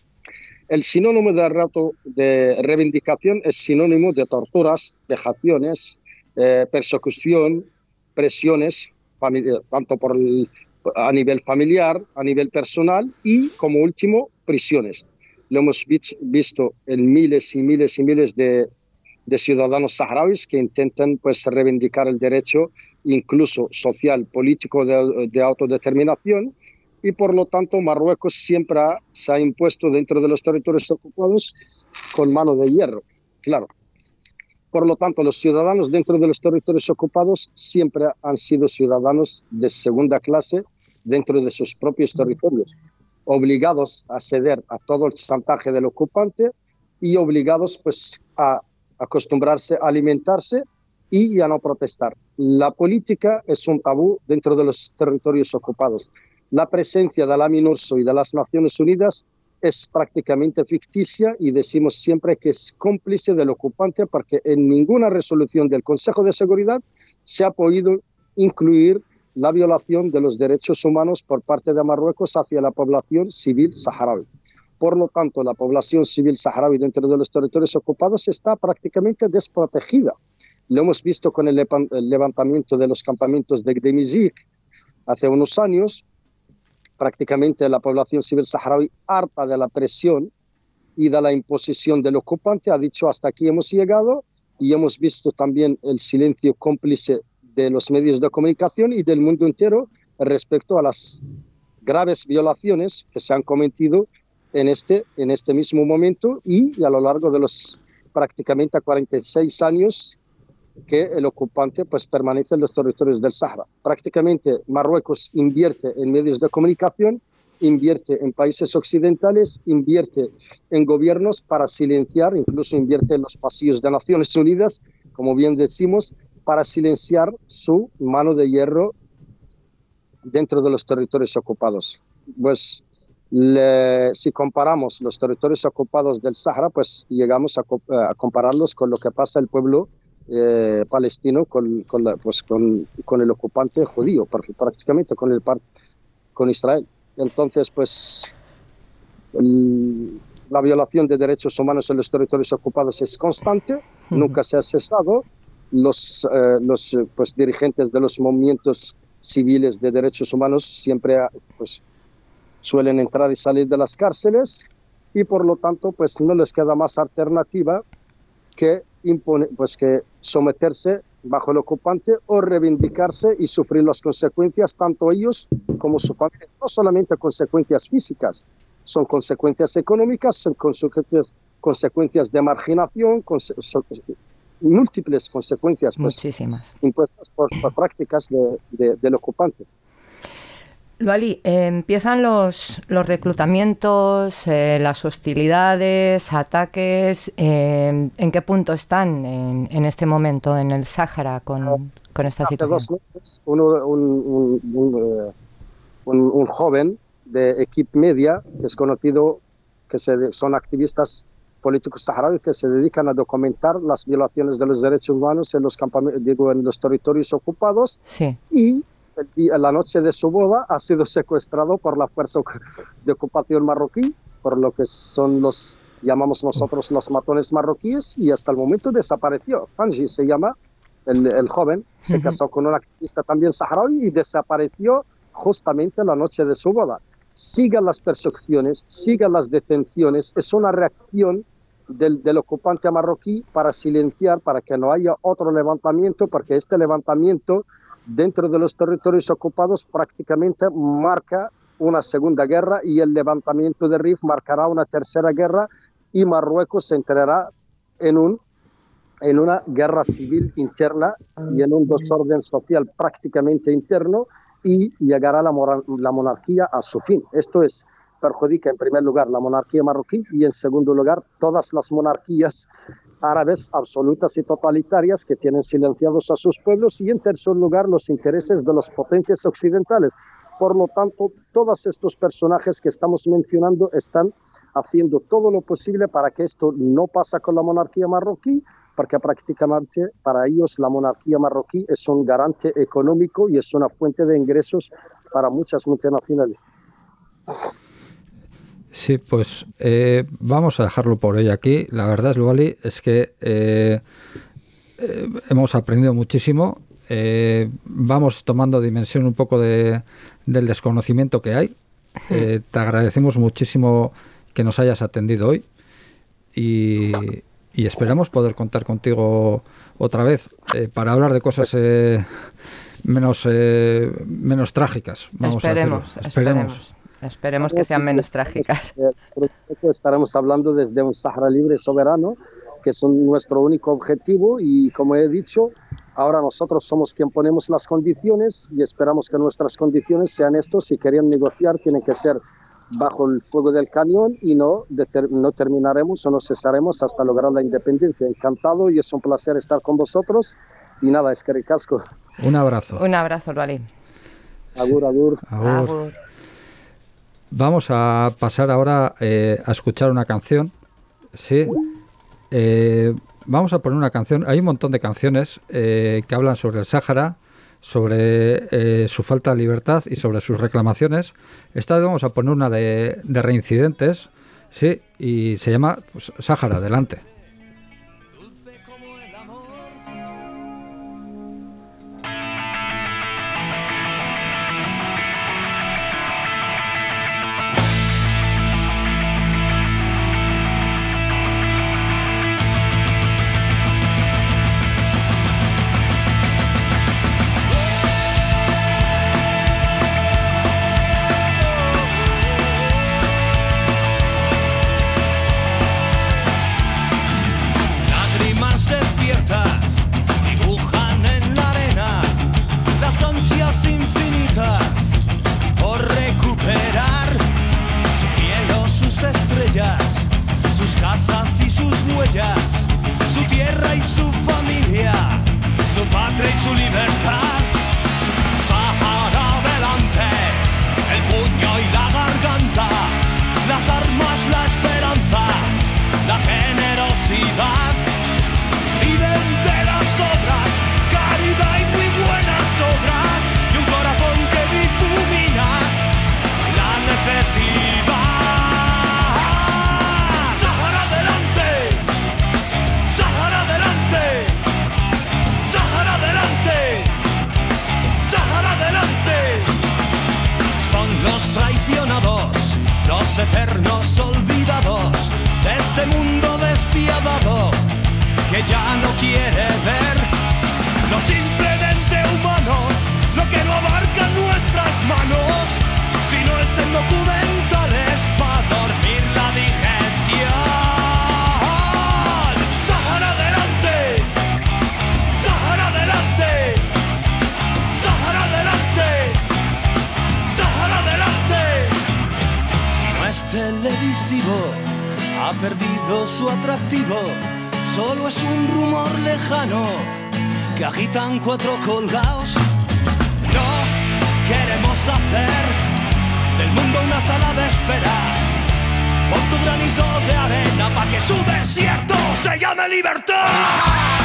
El sinónimo de, rato de reivindicación es sinónimo de torturas, vejaciones, eh, persecución, presiones, tanto por el, a nivel familiar, a nivel personal y, como último, prisiones. Lo hemos visto en miles y miles y miles de, de ciudadanos saharauis que intentan pues, reivindicar el derecho, incluso social, político de, de autodeterminación. Y por lo tanto Marruecos siempre ha, se ha impuesto dentro de los territorios ocupados con mano de hierro, claro. Por lo tanto, los ciudadanos dentro de los territorios ocupados siempre han sido ciudadanos de segunda clase dentro de sus propios territorios, obligados a ceder a todo el chantaje del ocupante y obligados pues, a acostumbrarse a alimentarse y a no protestar. La política es un tabú dentro de los territorios ocupados. La presencia de la MINURSO y de las Naciones Unidas es prácticamente ficticia y decimos siempre que es cómplice del ocupante porque en ninguna resolución del Consejo de Seguridad se ha podido incluir la violación de los derechos humanos por parte de Marruecos hacia la población civil saharaui. Por lo tanto, la población civil saharaui dentro de los territorios ocupados está prácticamente desprotegida. Lo hemos visto con el levantamiento de los campamentos de Gdemizik hace unos años. Prácticamente la población civil saharaui, harta de la presión y de la imposición del ocupante, ha dicho hasta aquí hemos llegado, y hemos visto también el silencio cómplice de los medios de comunicación y del mundo entero respecto a las graves violaciones que se han cometido en este, en este mismo momento y, y a lo largo de los prácticamente cuarenta y seis años que el ocupante pues, permanece en los territorios del Sahara. Prácticamente Marruecos invierte en medios de comunicación, invierte en países occidentales, invierte en gobiernos para silenciar, incluso invierte en los pasillos de Naciones Unidas, como bien decimos, para silenciar su mano de hierro dentro de los territorios ocupados. Pues le, si comparamos los territorios ocupados del Sahara, pues llegamos a, a compararlos con lo que pasa el pueblo Eh, palestino con, con, la, pues con, con el ocupante judío, prácticamente con, el, con Israel. Entonces, pues el, la violación de derechos humanos en los territorios ocupados es constante, uh-huh. nunca se ha cesado. Los, eh, los pues, dirigentes de los movimientos civiles de derechos humanos siempre pues, suelen entrar y salir de las cárceles y por lo tanto pues, no les queda más alternativa que impone, pues que someterse bajo el ocupante o reivindicarse y sufrir las consecuencias, tanto ellos como su familia. No solamente consecuencias físicas, son consecuencias económicas, son consecuencias, consecuencias de marginación, conse son múltiples consecuencias pues, muchísimas impuestas por, por prácticas de, de, del ocupante. Luali, eh, empiezan los, los reclutamientos, eh, las hostilidades, ataques. Eh, ¿En qué punto están en, en este momento en el Sáhara con, con esta Hace situación? dos meses, uno, un, un, un, un, un joven de Equipe Media, que es conocido, que se, son activistas políticos saharauis que se dedican a documentar las violaciones de los derechos humanos en los campamentos, digo, en los territorios ocupados, sí. y la noche de su boda ha sido secuestrado por la fuerza de ocupación marroquí, por lo que son los, llamamos nosotros los matones marroquíes, y hasta el momento desapareció. Fanji se llama, el, el joven, se casó con una activista también saharaui y desapareció justamente la noche de su boda. Sigan las persecuciones, sigan las detenciones, es una reacción del, del ocupante marroquí para silenciar, para que no haya otro levantamiento, porque este levantamiento dentro de los territorios ocupados prácticamente marca una segunda guerra, y el levantamiento de Rif marcará una tercera guerra, y Marruecos se entrará en, un, en una guerra civil interna y en un desorden social prácticamente interno, y llegará la, la monarquía a su fin. Esto es, perjudica en primer lugar la monarquía marroquí y en segundo lugar todas las monarquías árabes absolutas y totalitarias que tienen silenciados a sus pueblos, y en tercer lugar los intereses de las potencias occidentales. Por lo tanto, todos estos personajes que estamos mencionando están haciendo todo lo posible para que esto no pase con la monarquía marroquí, porque prácticamente para ellos la monarquía marroquí es un garante económico y es una fuente de ingresos para muchas multinacionales. Sí, pues eh, vamos a dejarlo por hoy aquí. La verdad, Luali, es que eh, eh, hemos aprendido muchísimo. Eh, vamos tomando dimensión un poco de, del desconocimiento que hay. Eh, te agradecemos muchísimo que nos hayas atendido hoy y, y esperamos poder contar contigo otra vez eh, para hablar de cosas eh, menos, eh, menos trágicas. Vamos esperemos, a esperemos. esperemos. Esperemos que sean menos trágicas. Estaremos hablando desde un Sáhara libre soberano, que es un, nuestro único objetivo, y como he dicho, ahora nosotros somos quien ponemos las condiciones y esperamos que nuestras condiciones sean estos. Si querían negociar, tienen que ser bajo el fuego del cañón, y no, deter, no terminaremos o no cesaremos hasta lograr la independencia. Encantado, y es un placer estar con vosotros. Y nada, es que ricasco. Un abrazo. Un abrazo, Luali. Agur, agur. Agur. Agur. Vamos a pasar ahora eh, a escuchar una canción. Sí. Eh, vamos a poner una canción. Hay un montón de canciones eh, que hablan sobre el Sáhara, sobre eh, su falta de libertad y sobre sus reclamaciones. Esta vez vamos a poner una de, de Reincidentes, sí, y se llama pues, Sáhara, adelante. Eternos olvidados de este mundo despiadado que ya no quiere ver los en documentales para dormir la digestión. Sahara adelante, Sahara adelante, Sahara adelante, Sahara adelante. Si no es televisivo, ha perdido su atractivo. Solo es un rumor lejano que agitan cuatro colgados. No queremos hacer del mundo una sala de espera. Pon tu granito de arena pa' que su desierto se llame libertad.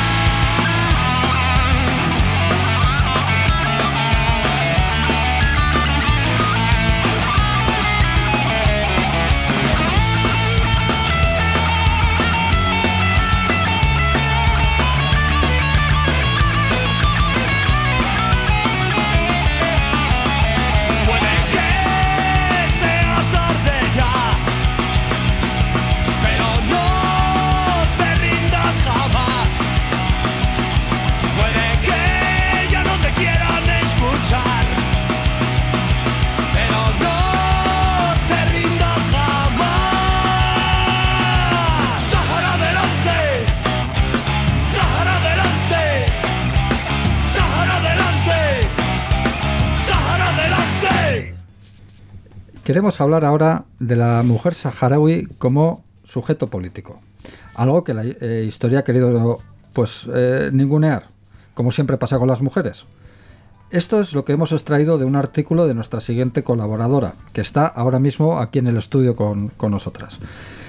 Queremos hablar ahora de la mujer saharaui como sujeto político, algo que la eh, historia ha querido pues eh, ningunear, como siempre pasa con las mujeres. Esto es lo que hemos extraído de un artículo de nuestra siguiente colaboradora, que está ahora mismo aquí en el estudio con, con nosotras.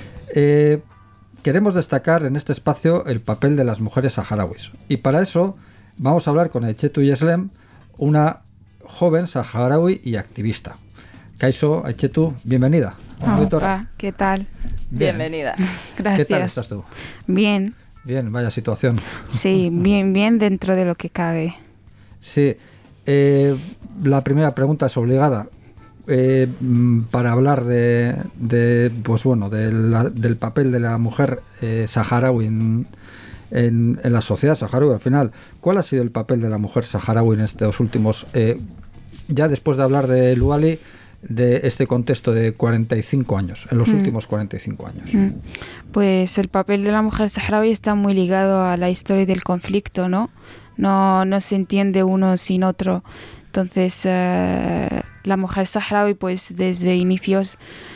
Eh, queremos destacar en este espacio el papel de las mujeres saharauis, y para eso vamos a hablar con Aitchetu Yeslem, una joven saharaui y activista. Kaixo, Aitchetu, bienvenida. Hola, ¿qué tal? Bien. Bienvenida. Gracias. ¿Qué tal estás tú? Bien. Bien, vaya situación. Sí, bien, bien dentro de lo que cabe. Sí, eh, la primera pregunta es obligada. Eh, para hablar de, de pues bueno, de la, del papel de la mujer eh, saharaui en, en, en la sociedad saharaui al final, ¿cuál ha sido el papel de la mujer saharaui en estos últimos, eh, ya después de hablar de Luali, de este contexto de cuarenta y cinco años, en los mm. últimos cuarenta y cinco años? Mm. Pues el papel de la mujer saharaui está muy ligado a la historia del conflicto, ¿no? No, no se entiende uno sin otro. Entonces, eh, la mujer saharaui, pues desde inicios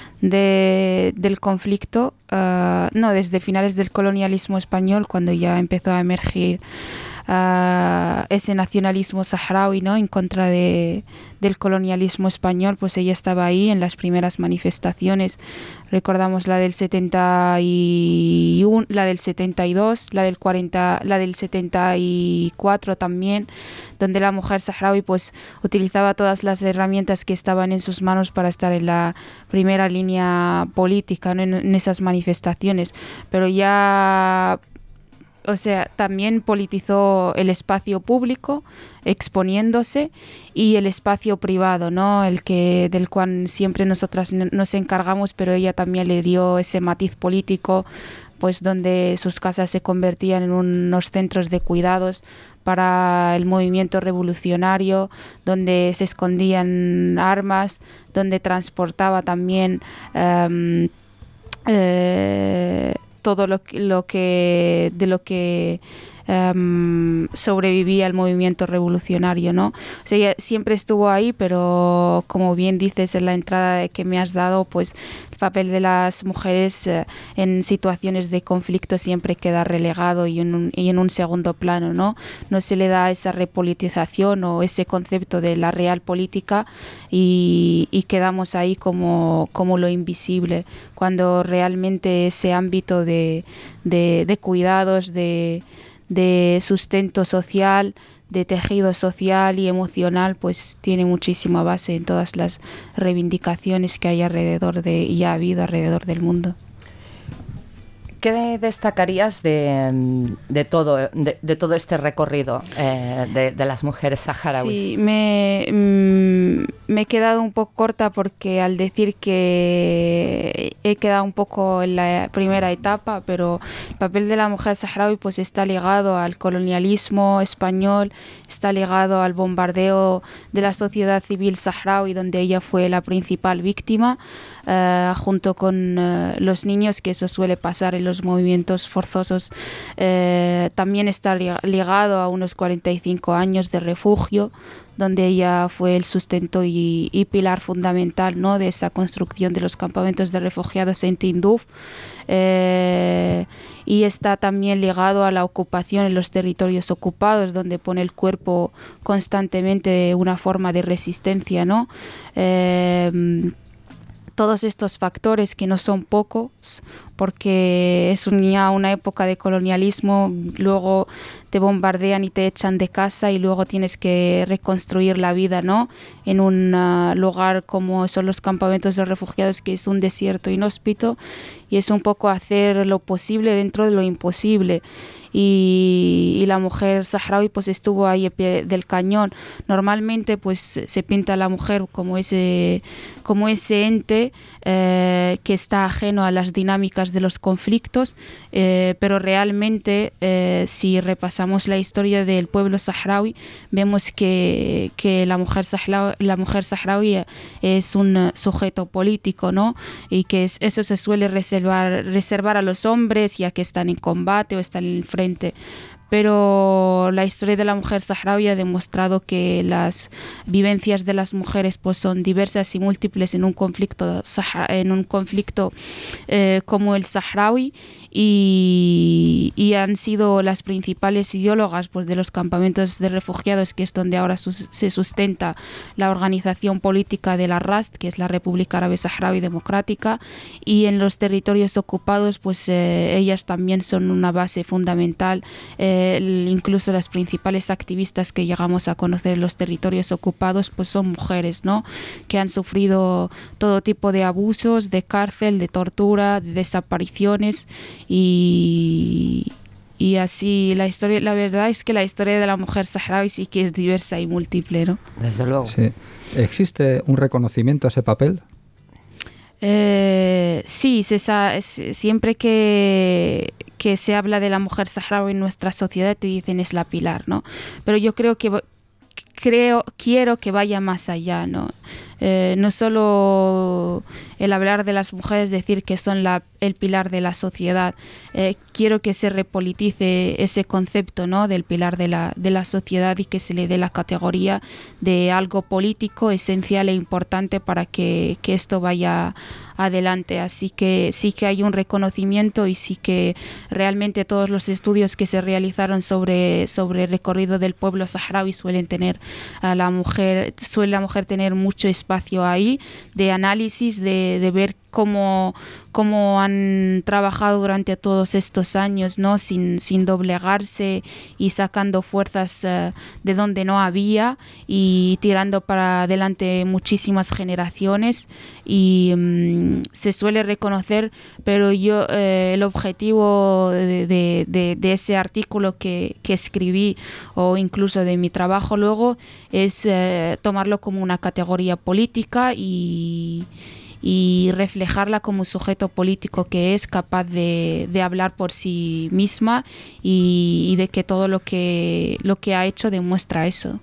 de, del conflicto, uh, no, desde finales del colonialismo español, cuando ya empezó a emergir Uh, ese nacionalismo saharaui, ¿no?, en contra de, del colonialismo español, pues ella estaba ahí en las primeras manifestaciones. Recordamos la del setenta y uno, la del setenta y dos, la del cuarenta, la del setenta y cuatro también, donde la mujer saharaui pues utilizaba todas las herramientas que estaban en sus manos para estar en la primera línea política, ¿no?, en, en esas manifestaciones. Pero ya, o sea, también politizó el espacio público, exponiéndose, y el espacio privado, ¿no?, el que del cual siempre nosotras nos encargamos, pero ella también le dio ese matiz político, pues donde sus casas se convertían en unos centros de cuidados para el movimiento revolucionario, donde se escondían armas, donde transportaba también um, eh, todo lo que, lo que de lo que um, sobrevivía el movimiento revolucionario, ¿no? O sea, ella siempre estuvo ahí, pero como bien dices en la entrada que me has dado, pues el papel de las mujeres eh, en situaciones de conflicto siempre queda relegado y en, un, y en un segundo plano, ¿no? No se le da esa repolitización o ese concepto de la real política, y, y quedamos ahí como, como lo invisible, cuando realmente ese ámbito de, de, de cuidados, de, de sustento social, de tejido social y emocional, pues tiene muchísima base en todas las reivindicaciones que hay alrededor de, y ha habido alrededor del mundo. ¿Qué destacarías de, de, todo, de, de todo este recorrido eh, de, de las mujeres saharauis? Sí, me, me he quedado un poco corta porque al decir que he quedado un poco en la primera etapa, pero el papel de la mujer saharaui pues está ligado al colonialismo español, está ligado al bombardeo de la sociedad civil saharaui, donde ella fue la principal víctima, uh, junto con uh, los niños, que eso suele pasar en los movimientos forzosos. Uh, también está ligado a unos cuarenta y cinco años de refugio, donde ella fue el sustento y, y pilar fundamental, ¿no?, de esa construcción de los campamentos de refugiados en Tinduf. Eh, y está también ligado a la ocupación en los territorios ocupados, donde pone el cuerpo constantemente de una forma de resistencia, ¿no? Eh, todos estos factores, que no son pocos, porque es ya una época de colonialismo, luego te bombardean y te echan de casa y luego tienes que reconstruir la vida, ¿no?, en un uh, lugar como son los campamentos de refugiados, que es un desierto inhóspito, y es un poco hacer lo posible dentro de lo imposible. Y, y la mujer saharaui pues estuvo ahí a pie del cañón. Normalmente pues se pinta a la mujer como ese, como ese ente eh, que está ajeno a las dinámicas de los conflictos, eh, pero realmente eh, si repasamos la historia del pueblo saharaui, vemos que, que la mujer saharaui, la mujer saharaui es un sujeto político, ¿no?, y que es, eso se suele reservar, reservar a los hombres, ya que están en combate o están en el frente. Pero la historia de la mujer saharaui ha demostrado que las vivencias de las mujeres pues son diversas y múltiples en un conflicto, en un conflicto eh, como el saharaui, y, y han sido las principales ideólogas pues de los campamentos de refugiados, que es donde ahora sus, se sustenta la organización política de la R A S D, que es la República Árabe Saharaui Democrática, y en los territorios ocupados pues eh, ellas también son una base fundamental. Eh, incluso las principales activistas que llegamos a conocer en los territorios ocupados pues son mujeres, ¿no?, que han sufrido todo tipo de abusos, de cárcel, de tortura, de desapariciones. Y, y así la historia, la verdad es que la historia de la mujer saharaui sí que es diversa y múltiple, ¿no? Desde luego. Sí. ¿Existe un reconocimiento a ese papel? Eh, sí, se sa- siempre que, que se habla de la mujer saharaui en nuestra sociedad te dicen es la pilar, ¿no? Pero yo creo que creo quiero que vaya más allá, ¿no? Eh, no solo el hablar de las mujeres, decir que son la, el pilar de la sociedad. Eh, quiero que se repolitice ese concepto, ¿no?, del pilar de la, de la sociedad, y que se le dé la categoría de algo político esencial e importante para que, que esto vaya adelante. Así que sí que hay un reconocimiento, y sí que realmente todos los estudios que se realizaron sobre, sobre el recorrido del pueblo saharaui suelen tener a la mujer, suele la mujer tener mucho espacio ahí de análisis, de, de ver cómo, cómo han trabajado durante todos estos años, ¿no?, sin, sin doblegarse y sacando fuerzas uh, de donde no había, y tirando para adelante muchísimas generaciones. Y um, se suele reconocer, pero yo eh, el objetivo de, de, de, de ese artículo que, que escribí, o incluso de mi trabajo luego, es eh, tomarlo como una categoría política y y reflejarla como sujeto político que es, capaz de, de hablar por sí misma, y, y de que todo lo que, lo que ha hecho demuestra eso.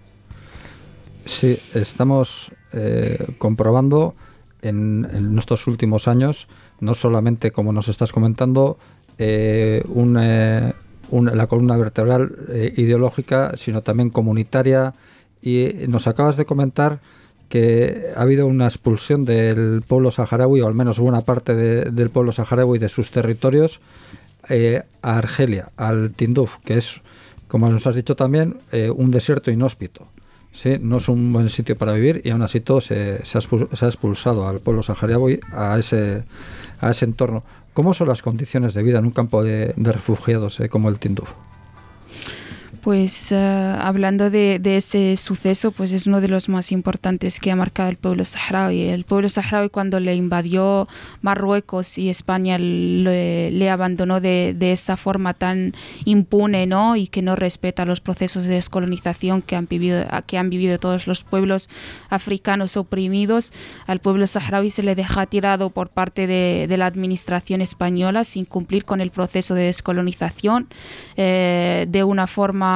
Sí, estamos eh, comprobando en, en estos últimos años, no solamente, como nos estás comentando, eh, un, eh, un, la columna vertebral eh, ideológica, sino también comunitaria, y nos acabas de comentar que ha habido una expulsión del pueblo saharaui, o al menos buena parte de, del pueblo saharaui de sus territorios, eh, a Argelia, al Tinduf, que es, como nos has dicho también, eh, un desierto inhóspito. ¿Sí? No es un buen sitio para vivir, y aún así todo se, se, ha, expul- se ha expulsado al pueblo saharaui a ese, a ese entorno. ¿Cómo son las condiciones de vida en un campo de, de refugiados eh, como el Tinduf? Pues uh, hablando de, de ese suceso, pues es uno de los más importantes que ha marcado el pueblo saharaui. El pueblo saharaui, cuando le invadió Marruecos y España le, le abandonó de, de esa forma tan impune, ¿no? Y que no respeta los procesos de descolonización que han vivido, que han vivido todos los pueblos africanos oprimidos. Al pueblo saharaui se le deja tirado por parte de, de la administración española sin cumplir con el proceso de descolonización, eh, de una forma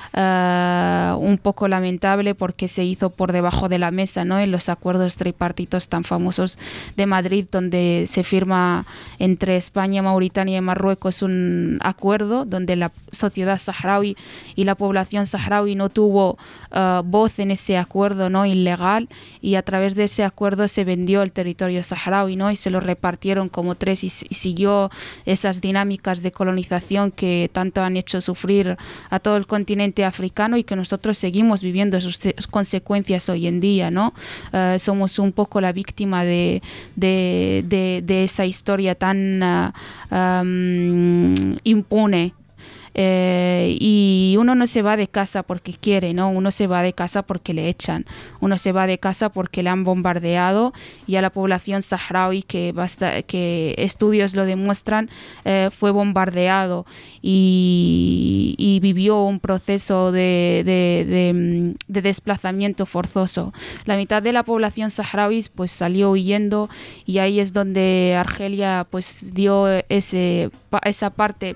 Uh, un poco lamentable, porque se hizo por debajo de la mesa, ¿no? En los acuerdos tripartitos tan famosos de Madrid, donde se firma entre España, Mauritania y Marruecos un acuerdo donde la sociedad saharaui y la población saharaui no tuvo uh, voz en ese acuerdo, ¿no? Ilegal, y a través de ese acuerdo se vendió el territorio saharaui, ¿no? Y se lo repartieron como tres, y, y siguió esas dinámicas de colonización que tanto han hecho sufrir a todo el continente africano y que nosotros seguimos viviendo sus consecuencias hoy en día, ¿no? Uh, somos un poco la víctima de, de, de, de esa historia tan uh, um, impune. Eh, y uno no se va de casa porque quiere, ¿no? Uno se va de casa porque le echan, uno se va de casa porque le han bombardeado, y a la población saharaui, que, basta, que estudios lo demuestran, eh, fue bombardeado y, y vivió un proceso de, de, de, de desplazamiento forzoso. La mitad de la población saharaui pues salió huyendo, y ahí es donde Argelia pues dio ese, esa parte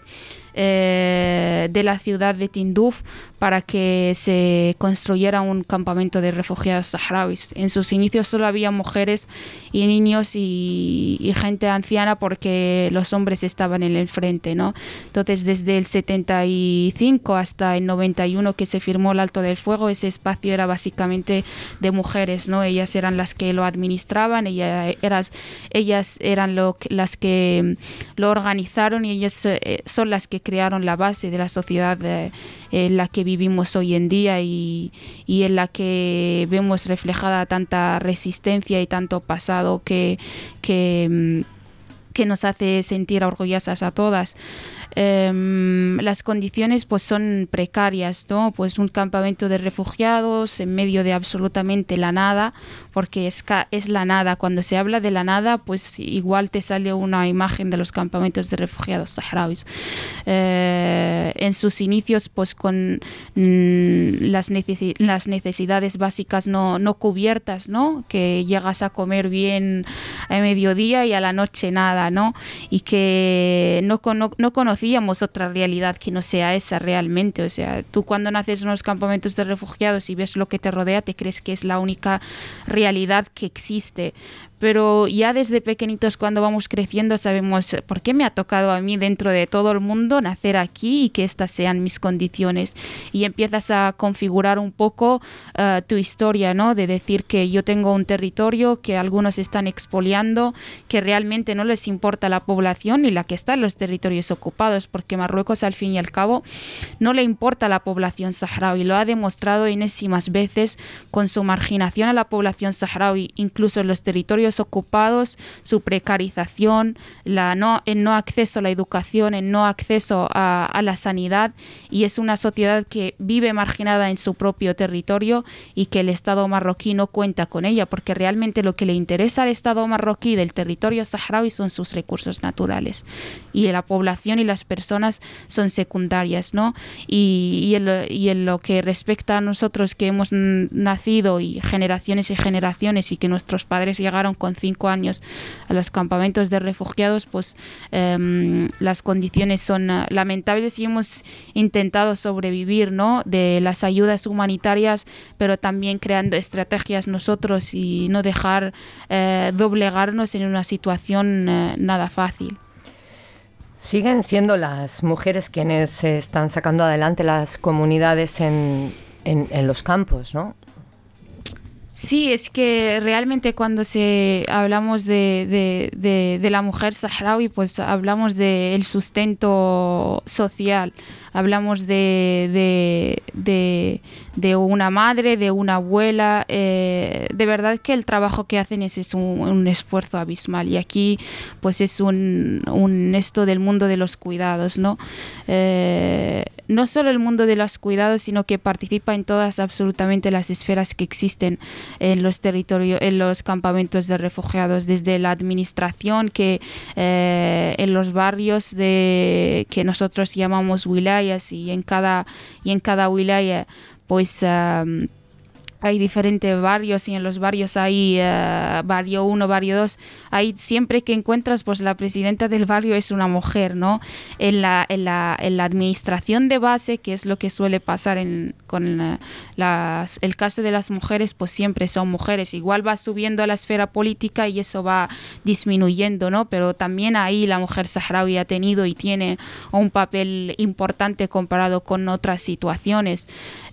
Eh, de la ciudad de Tinduf para que se construyera un campamento de refugiados saharauis. En sus inicios solo había mujeres y niños y, y gente anciana, porque los hombres estaban en el frente, ¿no? Entonces, desde el setenta y cinco hasta el noventa y uno, que se firmó el alto del fuego, ese espacio era básicamente de mujeres, ¿no? Ellas eran las que lo administraban, ellas, eras, ellas eran lo, las que lo organizaron, y ellas eh, son las que crearon la base de la sociedad eh, en la que vivimos hoy en día, y, y en la que vemos reflejada tanta resistencia y tanto pasado que, que, que nos hace sentir orgullosas a todas. Um, las condiciones pues son precarias, ¿no? Pues un campamento de refugiados en medio de absolutamente la nada, porque es, es la nada. Cuando se habla de la nada, pues igual te sale una imagen de los campamentos de refugiados saharauis. Uh, en sus inicios, pues con mm, las, necesi las necesidades básicas no, no cubiertas, ¿no? Que llegas a comer bien a mediodía y a la noche nada, ¿no? Y que no, no, no conocíamos otra realidad que no sea esa realmente. O sea, tú cuando naces en unos campamentos de refugiados y ves lo que te rodea, te crees que es la única realidad que existe. Pero ya desde pequeñitos, cuando vamos creciendo, sabemos por qué me ha tocado a mí, dentro de todo el mundo, nacer aquí y que estas sean mis condiciones. Y empiezas a configurar un poco uh, tu historia, ¿no? De decir que yo tengo un territorio que algunos están expoliando, que realmente no les importa la población y la que está en los territorios ocupados, porque Marruecos, al fin y al cabo, no le importa la población saharaui. Lo ha demostrado enésimas veces con su marginación a la población saharaui, incluso en los territorios ocupados, su precarización, la no, el no acceso a la educación, el no acceso a, a la sanidad, y es una sociedad que vive marginada en su propio territorio y que el Estado marroquí no cuenta con ella, porque realmente lo que le interesa al Estado marroquí del territorio saharaui son sus recursos naturales, y la población y las personas son secundarias, ¿no? Y, y, en, y en lo que respecta a nosotros, que hemos nacido y generaciones y generaciones, y que nuestros padres llegaron con cinco años a los campamentos de refugiados, pues eh, las condiciones son uh, lamentables, y hemos intentado sobrevivir, ¿no? De las ayudas humanitarias, pero también creando estrategias nosotros, y no dejar eh, doblegarnos en una situación eh, nada fácil. Siguen siendo las mujeres quienes están sacando adelante las comunidades en, en, en los campos, ¿no? Sí, es que realmente cuando se hablamos de, de, de, de la mujer saharaui, pues hablamos del sustento social, hablamos de, de, de, de una madre, de una abuela. Eh, de verdad que el trabajo que hacen es, es un, un esfuerzo abismal, y aquí pues es un, un esto del mundo de los cuidados, ¿no? Eh, no solo el mundo de los cuidados, sino que participa en todas absolutamente las esferas que existen en los territorios, en los campamentos de refugiados, desde la administración que eh, en los barrios de que nosotros llamamos wilayas, y en cada y en cada wilaya pues um, hay diferentes barrios, y en los barrios hay uh, barrio uno, barrio dos. Ahí siempre que encuentras, pues la presidenta del barrio es una mujer, ¿no? En la, en la, en la administración de base, que es lo que suele pasar en, con uh, las, el caso de las mujeres, pues siempre son mujeres. Igual va subiendo a la esfera política y eso va disminuyendo, ¿no? Pero también ahí la mujer saharaui ha tenido y tiene un papel importante comparado con otras situaciones.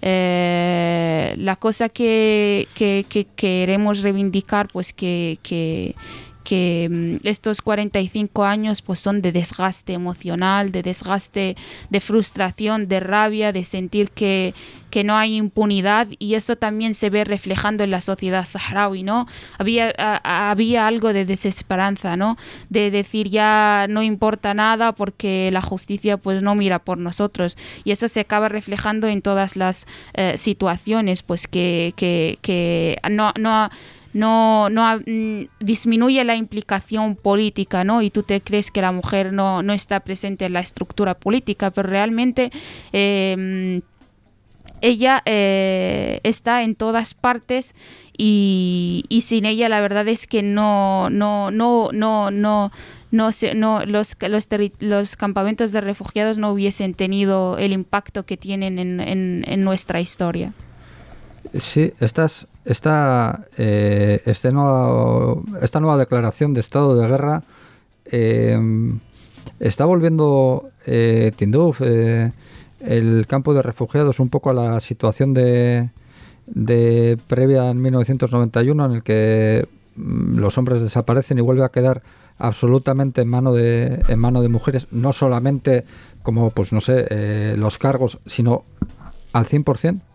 Eh, la cosa que, que, que queremos reivindicar, pues que, que, que estos cuarenta y cinco años pues son de desgaste emocional, de desgaste, de frustración, de rabia, de sentir que, que no hay impunidad, y eso también se ve reflejando en la sociedad saharaui, ¿no? Había, a, había algo de desesperanza, ¿no? De decir ya no importa nada porque la justicia pues no mira por nosotros, y eso se acaba reflejando en todas las eh, situaciones, pues que, que, que no, no no, no mm, disminuye la implicación política, ¿no? Y tú te crees que la mujer no, no está presente en la estructura política, pero realmente eh, ella eh, está en todas partes, y, y sin ella la verdad es que no, no, no, no, no No, no, los, los, terri- los campamentos de refugiados no hubiesen tenido el impacto que tienen en, en, en nuestra historia. Sí, estas, esta, eh, este nuevo, esta nueva declaración de estado de guerra eh, está volviendo eh, Tinduf, eh, el campo de refugiados, un poco a la situación de, de previa en mil novecientos noventa y uno, en el que mm, los hombres desaparecen y vuelve a quedar absolutamente en mano de en mano de mujeres, no solamente como pues no sé eh, los cargos, sino al cien por ciento.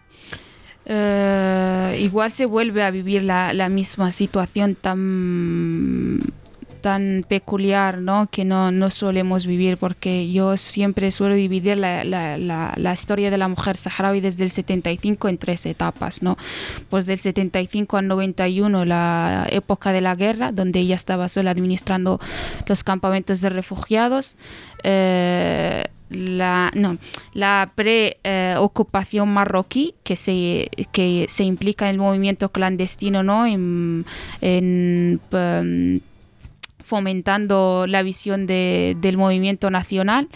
Uh, igual se vuelve a vivir la, la misma situación tan tan peculiar, ¿no? Que no, no solemos vivir, porque yo siempre suelo dividir la, la, la, la historia de la mujer saharaui desde el setenta y cinco en tres etapas, ¿no? Pues del setenta y cinco al noventa y uno, la época de la guerra, donde ella estaba sola administrando los campamentos de refugiados. Eh, la no la pre-ocupación eh, marroquí, que se que se implica en el movimiento clandestino, ¿no? En, en um, fomentando la visión de, del movimiento nacional.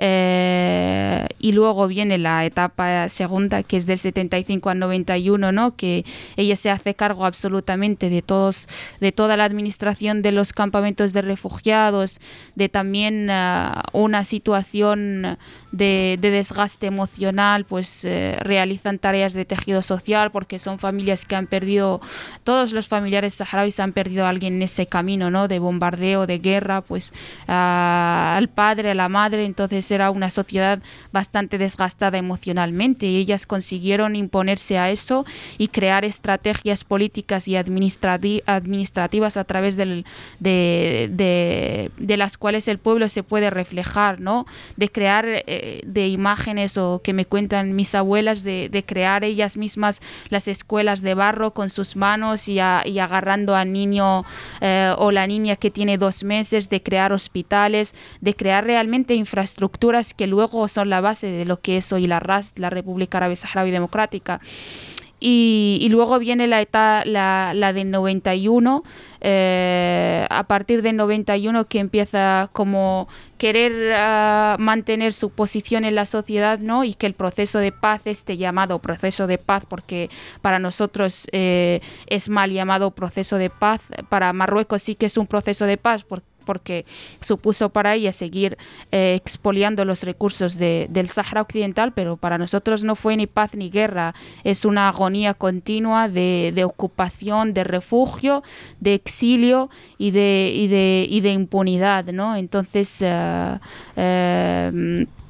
Eh, y luego viene la etapa segunda, que es del setenta y cinco al noventa y uno, ¿no? Que ella se hace cargo absolutamente de todos, de toda la administración de los campamentos de refugiados, de también uh, una situación de, de desgaste emocional, pues eh, realizan tareas de tejido social, porque son familias que han perdido, todos los familiares saharauis han perdido a alguien en ese camino, ¿no? De bombardeo, de guerra, pues uh, al padre, a la madre. Entonces era una sociedad bastante desgastada emocionalmente, y ellas consiguieron imponerse a eso y crear estrategias políticas y administrati- administrativas a través del, de, de, de las cuales el pueblo se puede reflejar, ¿no? De crear eh, de imágenes, o que me cuentan mis abuelas, de, de crear ellas mismas las escuelas de barro con sus manos, y, a, y agarrando al niño eh, o la niña que tiene dos meses, de crear hospitales, de crear realmente infraestructuras que luego son la base de lo que es hoy la R A S, la República Árabe Saharaui Democrática. Y, y luego viene la etapa, la, la del noventa y uno, eh, a partir del noventa y uno, que empieza como querer uh, mantener su posición en la sociedad, ¿no? Y que el proceso de paz, este llamado proceso de paz, porque para nosotros eh, es mal llamado proceso de paz, para Marruecos sí que es un proceso de paz, porque porque supuso para ella seguir eh, expoliando los recursos de, del Sáhara Occidental, pero para nosotros no fue ni paz ni guerra, es una agonía continua de, de ocupación, de refugio, de exilio y de, y de, y de impunidad, ¿no? Entonces, uh, uh,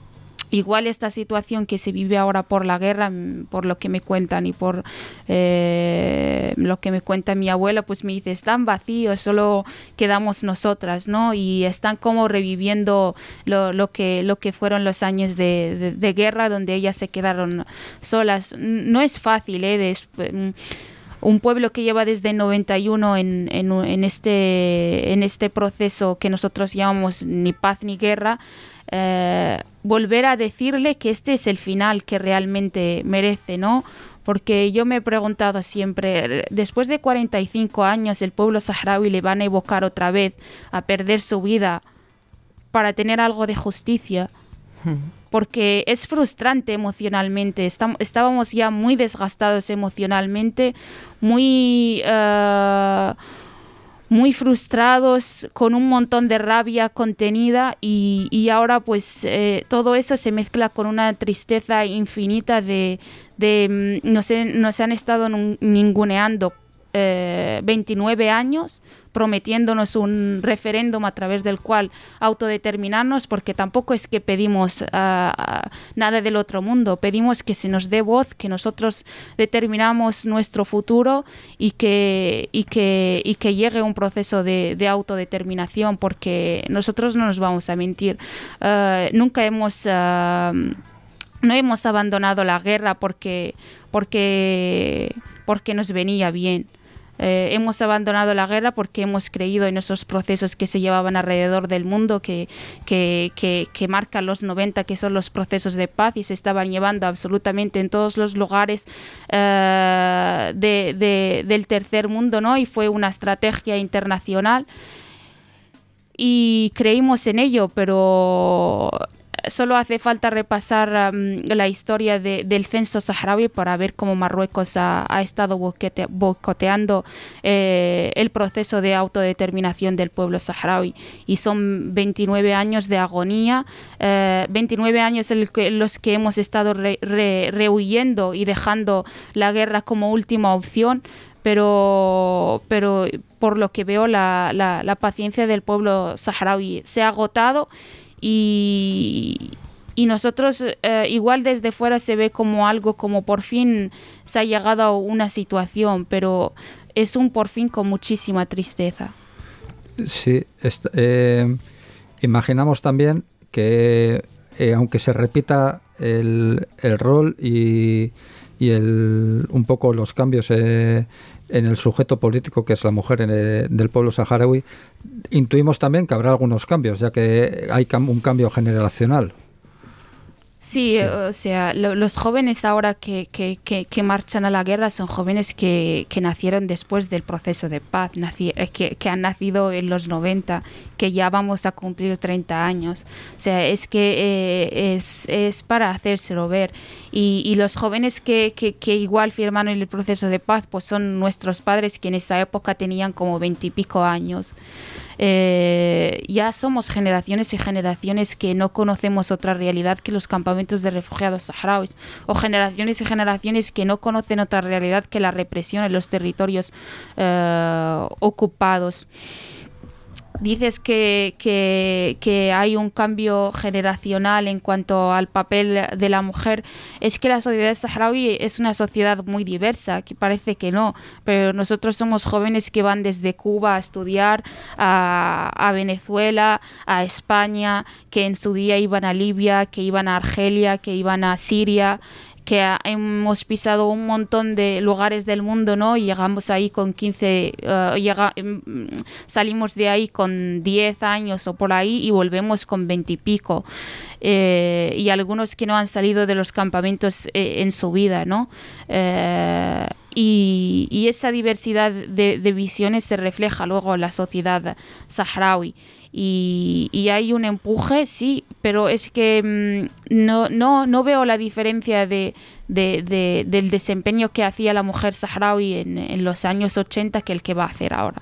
igual esta situación que se vive ahora por la guerra, por lo que me cuentan y por eh, lo que me cuenta mi abuela, pues me dice, están vacíos, solo quedamos nosotras, ¿no? Y están como reviviendo lo, lo, que, lo que fueron los años de, de, de guerra, donde ellas se quedaron solas. No es fácil, ¿eh? De, un pueblo que lleva desde el noventa y uno en, en, en, este, en este proceso que nosotros llamamos ni paz ni guerra, eh, volver a decirle que este es el final que realmente merece, ¿no? Porque yo me he preguntado siempre, después de cuarenta y cinco años, el pueblo saharaui le van a evocar otra vez a perder su vida para tener algo de justicia. Porque es frustrante emocionalmente. Estam- estábamos ya muy desgastados emocionalmente, muy, uh, muy frustrados, con un montón de rabia contenida y, y ahora pues eh, todo eso se mezcla con una tristeza infinita de, de mm, nos, he, nos han estado ninguneando eh, veintinueve años, prometiéndonos un referéndum a través del cual autodeterminarnos, porque tampoco es que pedimos uh, uh, nada del otro mundo, pedimos que se nos dé voz, que nosotros determinamos nuestro futuro y que, y que, y que llegue un proceso de, de autodeterminación, porque nosotros no nos vamos a mentir, uh, nunca hemos... Uh, no hemos abandonado la guerra porque, porque, porque nos venía bien. Eh, hemos abandonado la guerra porque hemos creído en esos procesos que se llevaban alrededor del mundo, que, que, que, que marcan los noventa, que son los procesos de paz, y se estaban llevando absolutamente en todos los lugares eh, de, de, del tercer mundo, ¿no? Y fue una estrategia internacional y creímos en ello, pero solo hace falta repasar um, la historia de, del censo saharaui para ver cómo Marruecos ha, ha estado boquete, boicoteando eh, el proceso de autodeterminación del pueblo saharaui. Y son veintinueve años de agonía, eh, veintinueve años en que, los que hemos estado re, re, rehuyendo y dejando la guerra como última opción. Pero, pero por lo que veo, la, la, la paciencia del pueblo saharaui se ha agotado. Y, y nosotros eh, igual desde fuera se ve como algo como por fin se ha llegado a una situación, pero es un por fin con muchísima tristeza. Sí, est- eh, imaginamos también que eh, aunque se repita el, el rol y, y el, un poco los cambios eh, en el sujeto político que es la mujer en el, del pueblo saharaui, intuimos también que habrá algunos cambios, ya que hay cam- un cambio generacional. Sí, Sí. o sea, lo, los jóvenes ahora que, que, que, que marchan a la guerra son jóvenes que, que nacieron después del proceso de paz, naci- que, que han nacido en los noventa, que ya vamos a cumplir treinta años. O sea, es que eh, es, es para hacérselo ver. Y, y los jóvenes que, que, que igual firmaron el proceso de paz, pues son nuestros padres, que en esa época tenían como veintipico años. Eh, ya somos generaciones y generaciones que no conocemos otra realidad que los campamentos de refugiados saharauis, o generaciones y generaciones que no conocen otra realidad que la represión en los territorios eh, ocupados. Dices que, que, que hay un cambio generacional en cuanto al papel de la mujer. Es que la sociedad saharaui es una sociedad muy diversa, que parece que no, pero nosotros somos jóvenes que van desde Cuba a estudiar, a, a Venezuela, a España, que en su día iban a Libia, que iban a Argelia, que iban a Siria, que hemos pisado un montón de lugares del mundo, ¿no? Y llegamos ahí con quince, uh, llega, salimos de ahí con diez años o por ahí y volvemos con veinte y pico. Eh, y algunos que no han salido de los campamentos eh, en su vida, ¿no? Eh, y, y esa diversidad de, de visiones se refleja luego en la sociedad saharaui. Y, y hay un empuje, sí, pero es que mmm, no, no, no veo la diferencia de, de, de, del desempeño que hacía la mujer saharaui en, en los años ochenta que el que va a hacer ahora.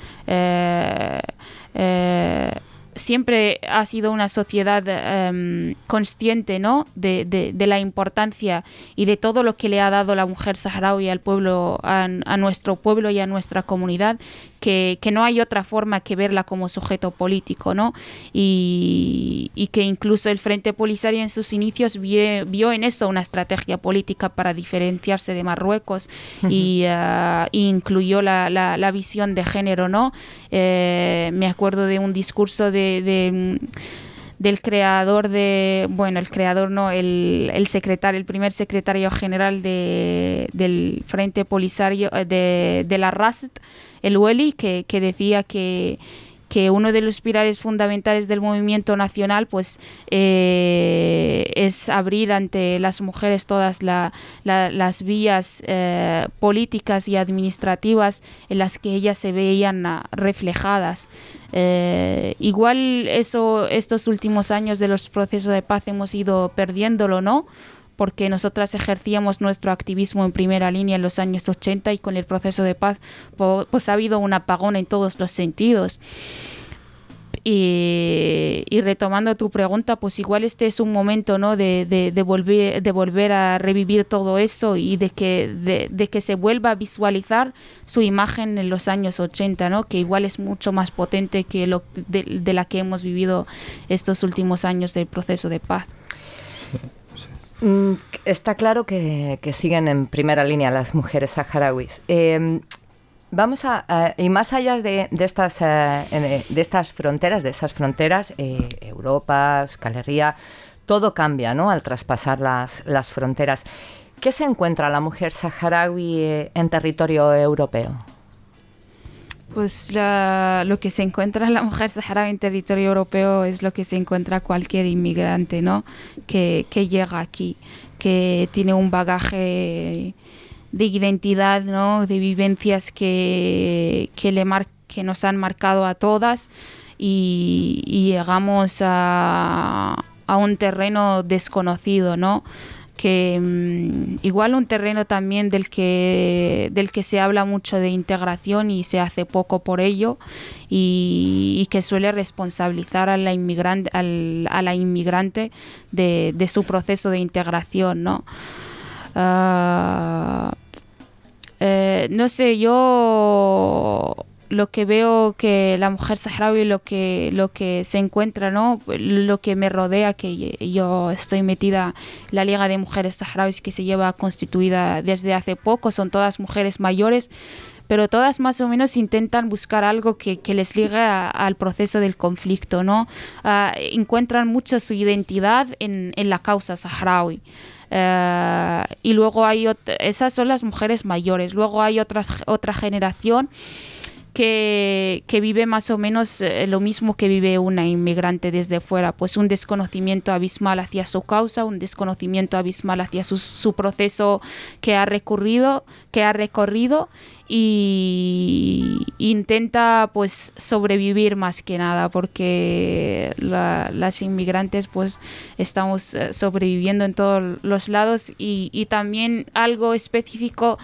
Eh, eh, siempre ha sido una sociedad um, consciente, ¿no? de, de, de la importancia y de todo lo que le ha dado la mujer saharaui al pueblo, a, a nuestro pueblo y a nuestra comunidad, que, que no hay otra forma que verla como sujeto político, ¿no? Y, y que incluso el Frente Polisario en sus inicios vio, vio en eso una estrategia política para diferenciarse de Marruecos uh-huh. y uh, incluyó la, la, la visión de género, ¿no? Eh, me acuerdo de un discurso de... de del creador de, bueno, el creador no, el, el secretario, el primer secretario general de, del Frente Polisario de, de la R A S T, el Weli, que, que decía que que uno de los pilares fundamentales del movimiento nacional pues eh, es abrir ante las mujeres todas la, la, las vías eh, políticas y administrativas en las que ellas se veían uh, reflejadas. Eh, igual eso estos últimos años de los procesos de paz hemos ido perdiéndolo, ¿no? Porque nosotras ejercíamos nuestro activismo en primera línea en los años ochenta y con el proceso de paz pues ha habido un apagón en todos los sentidos. Y, y retomando tu pregunta, pues igual este es un momento, ¿no? de, de, de, volver, de volver a revivir todo eso y de que, de, de que se vuelva a visualizar su imagen en los años ochenta, ¿no? Que igual es mucho más potente que lo de, de la que hemos vivido estos últimos años del proceso de paz. Está claro que, que siguen en primera línea las mujeres saharauis. Eh, vamos a, a y más allá de, de estas eh, de estas fronteras, de esas fronteras, eh, Europa, Euskal Herria, todo cambia, ¿no? Al traspasar las las fronteras. ¿Qué se encuentra la mujer saharaui eh, en territorio europeo? Pues la, lo que se encuentra la mujer saharaui en territorio europeo es lo que se encuentra cualquier inmigrante, ¿no? Que, que llega aquí, que tiene un bagaje de identidad, ¿no? De vivencias que, que, le mar, que nos han marcado a todas y, y llegamos a, a un terreno desconocido, ¿no? Que um, igual un terreno también del que del que se habla mucho de integración y se hace poco por ello y, y que suele responsabilizar a la inmigrante al, a la inmigrante de, de su proceso de integración, ¿no? Uh, eh, no sé, yo lo que veo que la mujer saharaui lo que lo que se encuentra, ¿no? Lo que me rodea, que yo estoy metida en la Liga de Mujeres Saharauis que se lleva constituida desde hace poco, son todas mujeres mayores, pero todas más o menos intentan buscar algo que, que les ligue a, al proceso del conflicto, ¿no? Uh, encuentran mucho su identidad en, en la causa saharaui. Uh, y luego hay ot- esas son las mujeres mayores, luego hay otras, otra generación Que, que vive más o menos eh, lo mismo que vive una inmigrante desde fuera, pues un desconocimiento abismal hacia su causa, un desconocimiento abismal hacia su, su proceso que ha recorrido, que ha recorrido y intenta pues sobrevivir más que nada, porque la, las inmigrantes pues estamos sobreviviendo en todos los lados y, y también algo específico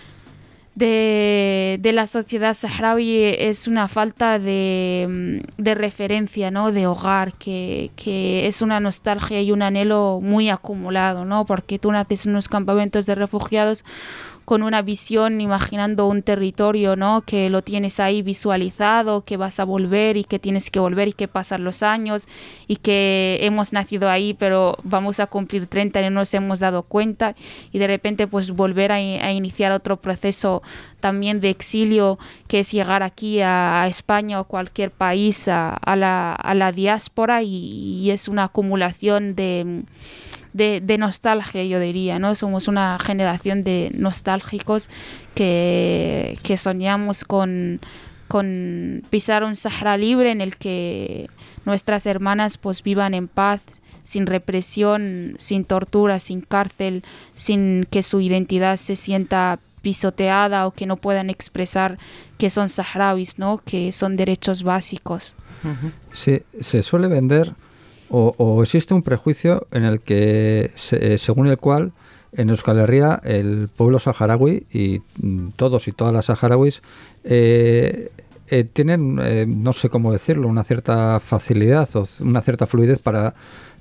De, de la sociedad saharaui es una falta de, de referencia, ¿no? De hogar, que, que es una nostalgia y un anhelo muy acumulado, ¿no? Porque tú naces en unos campamentos de refugiados con una visión, imaginando un territorio, ¿no? Que lo tienes ahí visualizado, que vas a volver y que tienes que volver y que pasan los años y que hemos nacido ahí pero vamos a cumplir treinta y no nos hemos dado cuenta y de repente pues volver a, a iniciar otro proceso también de exilio, que es llegar aquí a, a España o cualquier país, a, a, la, a la diáspora y, y es una acumulación de... De, de nostalgia, yo diría, ¿no? Somos una generación de nostálgicos que, que soñamos con, con pisar un Sahara libre en el que nuestras hermanas pues vivan en paz, sin represión, sin tortura, sin cárcel, sin que su identidad se sienta pisoteada o que no puedan expresar que son saharauis, ¿no? Que son derechos básicos. Sí, se suele vender O, o existe un prejuicio en el que, se, según el cual, en Euskal Herria, el pueblo saharaui y todos y todas las saharauis eh, eh, tienen, eh, no sé cómo decirlo, una cierta facilidad o una cierta fluidez para,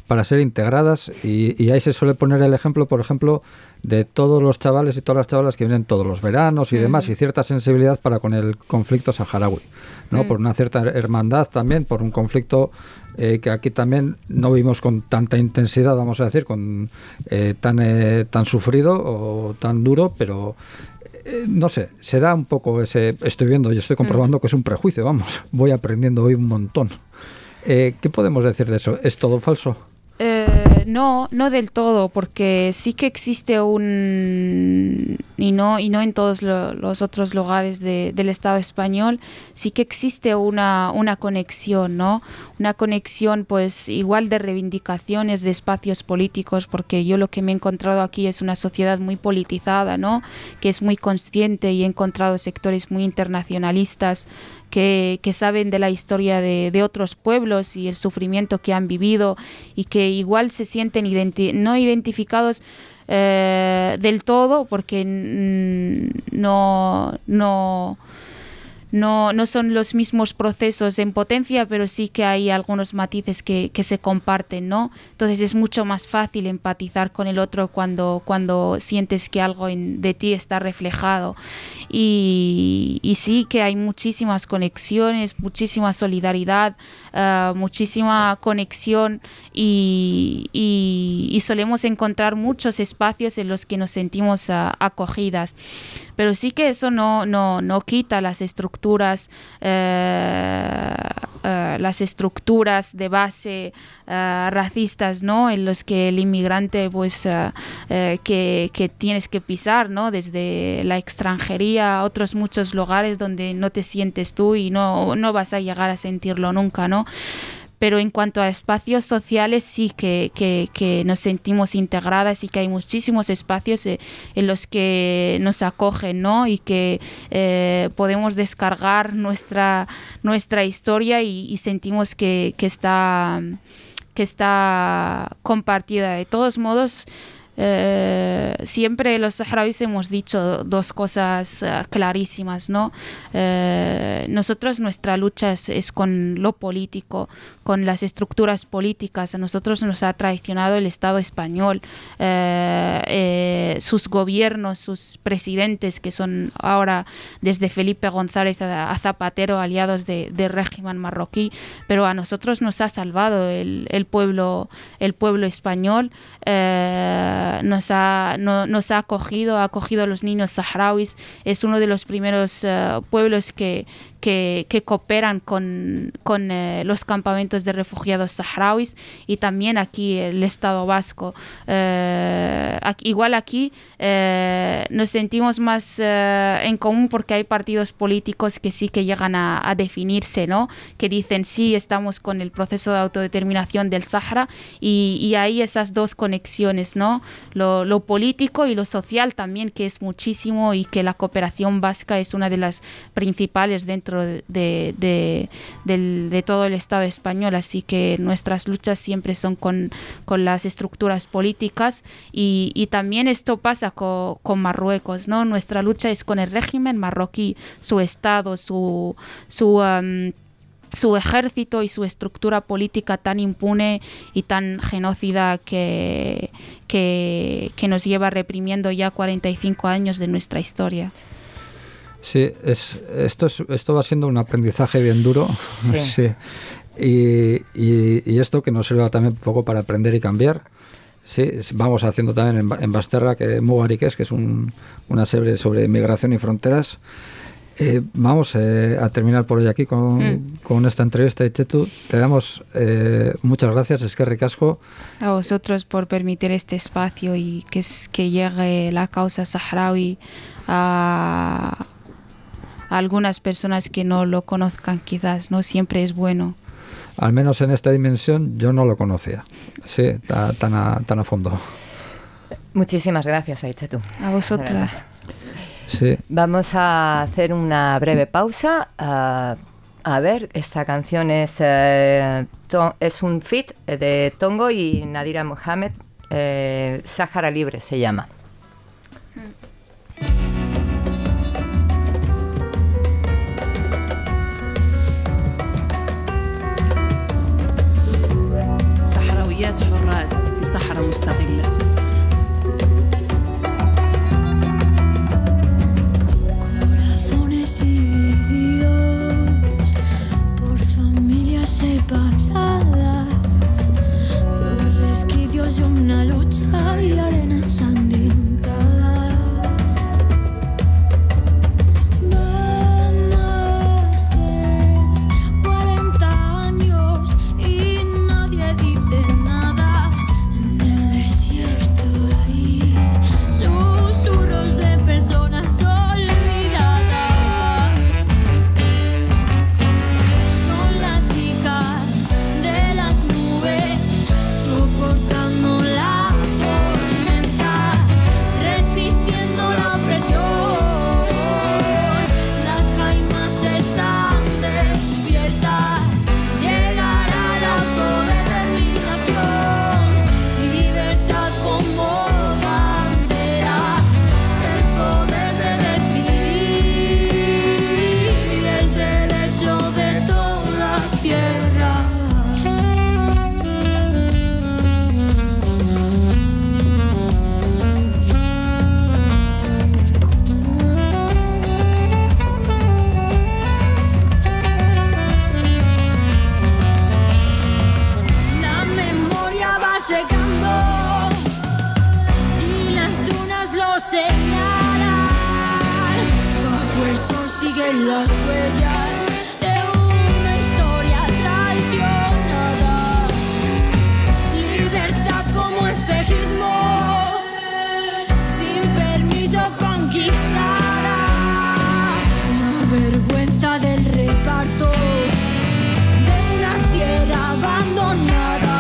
para ser integradas, y, y ahí se suele poner el ejemplo, por ejemplo, de todos los chavales y todas las chavalas que vienen todos los veranos y mm. demás, y cierta sensibilidad para con el conflicto saharaui, ¿no? Mm. Por una cierta hermandad también, por un conflicto eh, que aquí también no vimos con tanta intensidad, vamos a decir, con eh, tan, eh, tan sufrido o tan duro, pero eh, no sé, será un poco ese, estoy viendo y estoy comprobando mm. que es un prejuicio, vamos, voy aprendiendo hoy un montón. Eh, ¿Qué podemos decir de eso? ¿Es todo falso? Eh, no, no del todo, porque sí que existe un, y no, y no en todos lo, los otros lugares de, del Estado español, sí que existe una, una conexión, ¿no? Una conexión pues igual de reivindicaciones de espacios políticos, porque yo lo que me he encontrado aquí es una sociedad muy politizada, ¿no? Que es muy consciente, y he encontrado sectores muy internacionalistas Que, que saben de la historia de, de otros pueblos y el sufrimiento que han vivido, y que igual se sienten identi- no identificados eh, del todo, porque no, no, no, no son los mismos procesos en potencia, pero sí que hay algunos matices que, que se comparten, ¿no? Entonces es mucho más fácil empatizar con el otro cuando, cuando sientes que algo en, de ti está reflejado. Y, y sí que hay muchísimas conexiones, muchísima solidaridad, uh, muchísima conexión, y, y, y solemos encontrar muchos espacios en los que nos sentimos uh, acogidas. Pero sí que eso no, no, no quita las estructuras, uh, uh, las estructuras de base uh, racistas, ¿no? En los que el inmigrante, pues, uh, uh, que, que tienes que pisar, ¿no? Desde la extranjería a otros muchos lugares donde no te sientes tú y no, no vas a llegar a sentirlo nunca, ¿no? Pero en cuanto a espacios sociales sí que, que, que nos sentimos integradas, y que hay muchísimos espacios eh, en los que nos acogen, ¿no? Y que eh, podemos descargar nuestra, nuestra historia, y, y sentimos que, que, está, que está compartida. De todos modos, Eh, siempre los saharauis hemos dicho dos cosas uh, clarísimas, ¿no? Eh, nosotros, nuestra lucha es, es con lo político, con las estructuras políticas. A nosotros nos ha traicionado el Estado español, eh, eh, sus gobiernos, sus presidentes, que son ahora desde Felipe González a, a Zapatero, aliados de, de régimen marroquí, pero a nosotros nos ha salvado el, el pueblo, el pueblo español. Eh, Nos ha, no, nos ha acogido, ha acogido a los niños saharauis. Es uno de los primeros uh, pueblos que, que, que cooperan con, con uh, los campamentos de refugiados saharauis, y también aquí el Estado vasco. Uh, aquí, igual aquí uh, nos sentimos más uh, en común, porque hay partidos políticos que sí que llegan a, a definirse, ¿no? Que dicen sí, estamos con el proceso de autodeterminación del Sahara, y, y hay esas dos conexiones, ¿no? Lo, lo político y lo social también, que es muchísimo, y que la cooperación vasca es una de las principales dentro de, de, de, de, de todo el Estado español. Así que nuestras luchas siempre son con, con las estructuras políticas, y, y también esto pasa con, con Marruecos, ¿no? Nuestra lucha es con el régimen marroquí, su Estado, su... su um, su ejército y su estructura política tan impune y tan genocida que, que, que nos lleva reprimiendo ya cuarenta y cinco años de nuestra historia. Sí, es, esto, es, esto va siendo un aprendizaje bien duro. Sí. Sí. Y, y, y esto que nos sirva también un poco para aprender y cambiar. Sí, vamos haciendo también en, en Basterra, que Mugariques, que es un, una serie sobre migración y fronteras. Eh, vamos eh, a terminar por hoy aquí con, mm. con esta entrevista. Itxetu, te damos eh, muchas gracias, eskerrik asko. A vosotros por permitir este espacio, y que, es, que llegue la causa saharaui a, a algunas personas que no lo conozcan, quizás, ¿no? Siempre es bueno. Al menos en esta dimensión yo no lo conocía, sí, tan, tan, a, tan a fondo. Muchísimas gracias, Itxetu. A vosotras. Sí. Vamos a hacer una breve pausa. Uh, a ver, esta canción es, uh, to- es un feat de Tongo y Nadira Mohamed. Uh, Sahara Libre se llama. سحراويات حرة الصحراء مستقلة. Corazones divididos por familias separadas, los resquicios de una lucha y arena ensangrentada. Van a ser cuarenta años y nadie dice nada. En el desierto hay susurros de personas olvidadas. Son las hijas de las nubes soportando la tormenta, resistiendo la opresión. Las jaimas están despiertas. Llegará la autodeterminación, libertad como bandera, el poder de decidir es derecho de toda tierra. La memoria va secando y las dunas lo señalan. Bajo el sol siguen las huellas de una historia traicionada. Libertad como espejismo, sin permiso conquistada. La vergüenza del reparto de una tierra abandonada.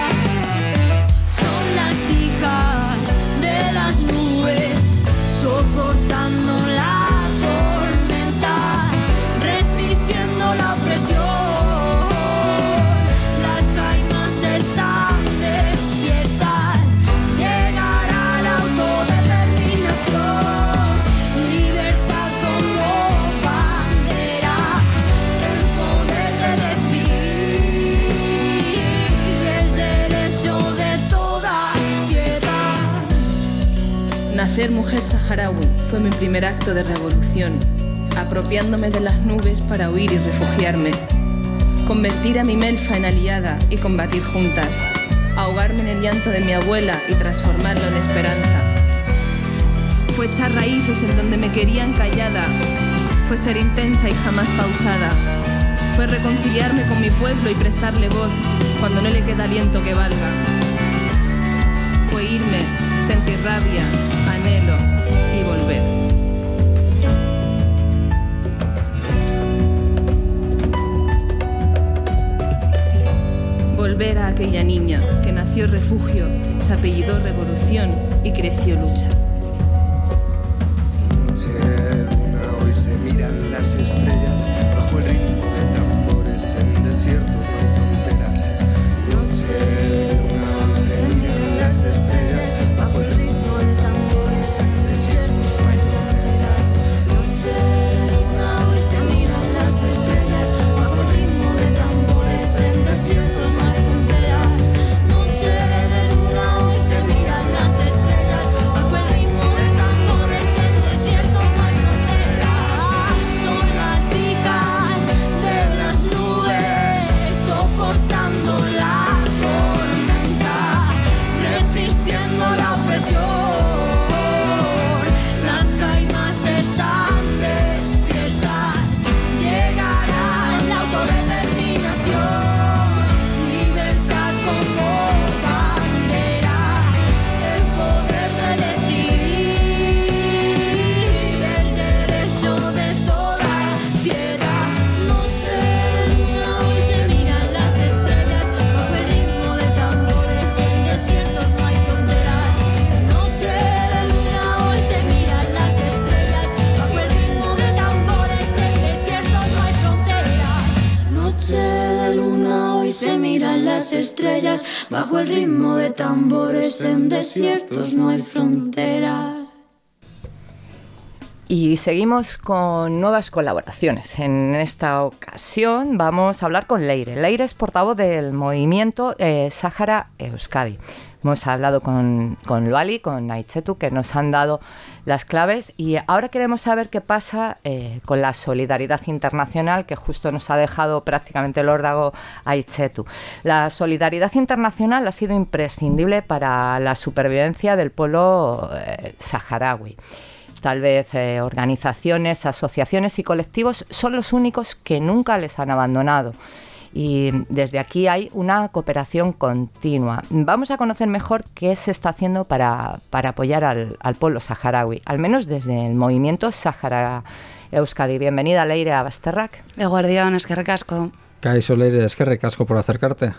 Son las hijas de las nubes soportando la tormenta, resistiendo la opresión. Las jaimas están despiertas. Llegará la autodeterminación, libertad como bandera, el poder de decidir es derecho de toda tierra. Nacer mujer saharaui fue mi primer acto de revolución, apropiándome de las nubes para huir y refugiarme. Convertir a mi melfa en aliada y combatir juntas. Ahogarme en el llanto de mi abuela y transformarlo en esperanza. Fue echar raíces en donde me querían callada. Fue ser intensa y jamás pausada. Fue reconciliarme con mi pueblo y prestarle voz cuando no le queda aliento que valga. Fue irme, sentir rabia, anhelo y volver. Volver a aquella niña que nació refugio, se apellidó revolución y creció lucha. Noche de luna, hoy se miran las estrellas bajo el ritmo de tambores, en desiertos no hay fronteras. Noche de luna, hoy se miran las estrellas bajo el ritmo de tambores, en desiertos no hay fronteras. Noche de luna, hoy se miran las estrellas bajo el ritmo de tambores, en desiertos no hay fronteras. Noche de luna, hoy se miran las estrellas bajo el ritmo de tambores, en desiertos no hay fronteras. Son las hijas de las nubes soportando la tormenta, resistiendo la opresión. Las jaimas están despiertas. Llegará la autodeterminación, libertad como bandera, el poder de decidir es derecho de toda tierra. Noche de luna, hoy se miran las estrellas bajo el ritmo de tambores, en desiertos no hay fronteras. Noche de luna, hoy se miran las estrellas bajo el ritmo de tambores, en desiertos no hay fronteras. Noche de luna, hoy se miran las estrellas bajo el ritmo de tambores, en desiertos no hay fronteras. Y seguimos con nuevas colaboraciones. En esta ocasión vamos a hablar con Leire. Leire es portavoz del movimiento eh, Sahara Euskadi. Hemos hablado con, con Luali, con Aitzetu, que nos han dado las claves, y ahora queremos saber qué pasa eh, con la solidaridad internacional, que justo nos ha dejado prácticamente el órdago Aitzetu. La solidaridad internacional ha sido imprescindible para la supervivencia del pueblo eh, saharaui. Tal vez eh, organizaciones, asociaciones y colectivos son los únicos que nunca les han abandonado. Y desde aquí hay una cooperación continua. Vamos a conocer mejor qué se está haciendo para, para apoyar al, al pueblo saharaui, al menos desde el movimiento Sahara Euskadi. Bienvenida, Leire, a Basterrak. Eguardión, eskerrik asko. Kaixo, Leire, eskerrik asko por acercarte.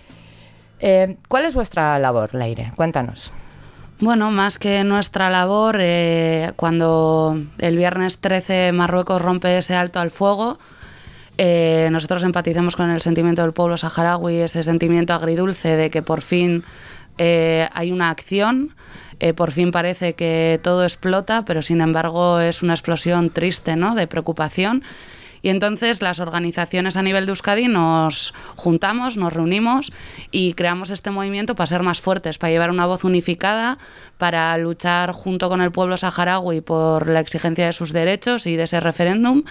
Eh, ¿Cuál es vuestra labor, Leire? Cuéntanos. Bueno, más que nuestra labor, eh, cuando el viernes trece Marruecos rompe ese alto al fuego, Eh, nosotros empatizamos con el sentimiento del pueblo saharaui, ese sentimiento agridulce de que por fin eh, hay una acción, eh, por fin parece que todo explota, pero sin embargo es una explosión triste, ¿no?, de preocupación. Y entonces las organizaciones a nivel de Euskadi nos juntamos, nos reunimos y creamos este movimiento para ser más fuertes, para llevar una voz unificada, para luchar junto con el pueblo saharaui por la exigencia de sus derechos y de ese referéndum.